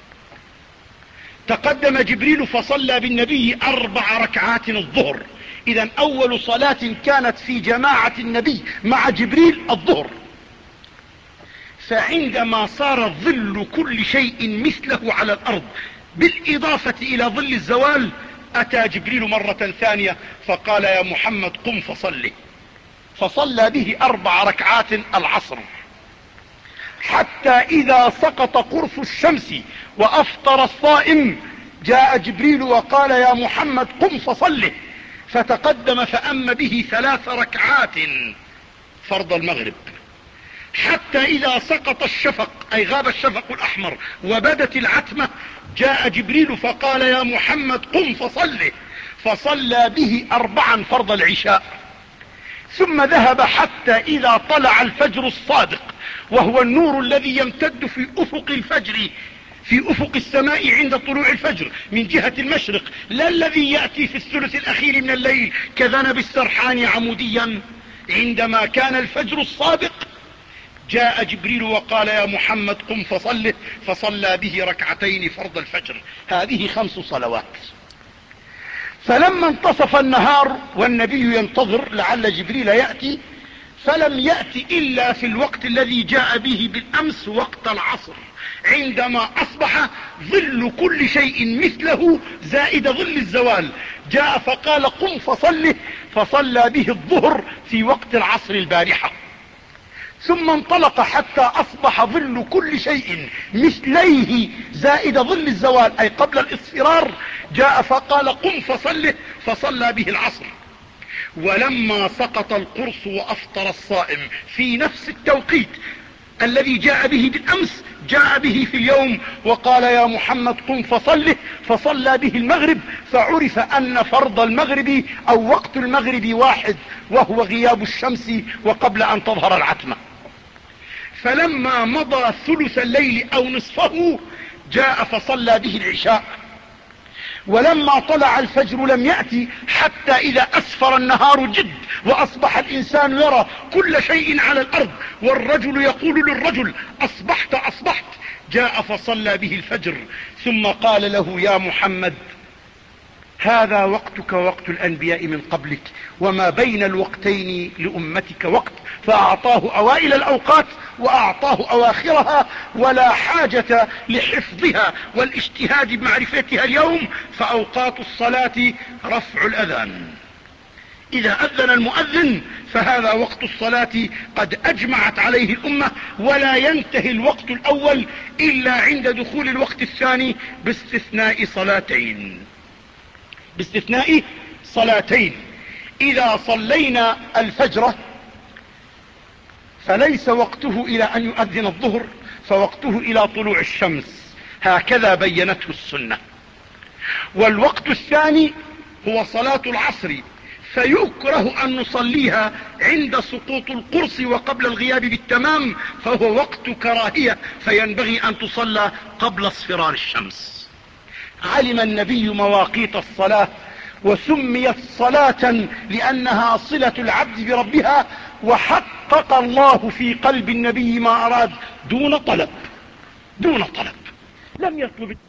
تقدم جبريل فصلى بالنبي أربع ركعات الظهر. إذن أول صلاة كانت في جماعة النبي مع جبريل الظهر. فعندما صار ظل كل شيء مثله على الأرض بالإضافة إلى ظل الزوال، أتى جبريل مرة ثانية فقال: يا محمد قم فصلي. فصلى به أربع ركعات العصر، حتى إذا سقط قرص الشمس وأفطر الصائم جاء جبريل وقال: يا محمد قم فصله. فتقدم فأم به ثلاث ركعات فرض المغرب، حتى إذا سقط الشفق أي غاب الشفق الأحمر وبدت العتمة جاء جبريل فقال: يا محمد قم فصله. فصلى به أربعا فرض العشاء، ثم ذهب حتى إذا طلع الفجر الصادق، وهو النور الذي يمتد في أفق الفجر في أفق السماء عند طلوع الفجر من جهة المشرق، لا الذي يأتي في الثلث الأخير من الليل كذنب السرحان عموديا. عندما كان الفجر الصادق جاء جبريل وقال يا محمد قم فصله، فصلى به ركعتين فرض الفجر. هذه خمس صلوات. فلما انتصف النهار والنبي ينتظر لعل جبريل يأتي، فلم يأت إلا في الوقت الذي جاء به بالأمس وقت العصر، عندما أصبح ظل كل شيء مثله زائد ظل الزوال. جاء فقال قم فصله، فصلى به الظهر في وقت العصر البارحة. ثم انطلق حتى أصبح ظل كل شيء مثليه زائد ظل الزوال، أي قبل الاصفرار. جاء فقال قم فصله، فصلى به العصر. ولما سقط القرص وأفطر الصائم في نفس التوقيت الذي جاء به بالأمس، جاء به في اليوم وقال يا محمد قم فصله، فصلى به المغرب. فعرف أن فرض المغرب أو وقت المغرب واحد، وهو غياب الشمس وقبل أن تظهر العتمة. فلما مضى ثلث الليل أو نصفه جاء فصلى به العشاء. ولما طلع الفجر لم يأتي حتى إذا أسفر النهار جد وأصبح الإنسان يرى كل شيء على الأرض، والرجل يقول للرجل أصبحت أصبحت. جاء فصلى به الفجر، ثم قال له يا محمد هذا وقتك ووقت الأنبياء من قبلك، وما بين الوقتين لأمتك وقت. فأعطاه أوائل الأوقات وأعطاه أواخرها، ولا حاجة لحفظها والاجتهاد بمعرفتها اليوم. فأوقات الصلاة رفع الأذان، إذا أذن المؤذن فهذا وقت الصلاة قد أجمعت عليه الأمة، ولا ينتهي الوقت الأول إلا عند دخول الوقت الثاني باستثناء صلاتين باستثناء صلاتين. إذا صلينا الفجر فليس وقته إلى أن يؤذن الظهر، فوقته إلى طلوع الشمس، هكذا بينته السنة. والوقت الثاني هو صلاة العصر، فيكره أن نصليها عند سقوط القرص وقبل الغياب بالتمام، فهو وقت كراهية، فينبغي أن تصلى قبل اصفرار الشمس. علم النبي مواقيت الصلاة وسميت صلاة لأنها صلة العبد بربها، وحقق الله في قلب النبي ما أراد دون طلب دون طلب لم يطلب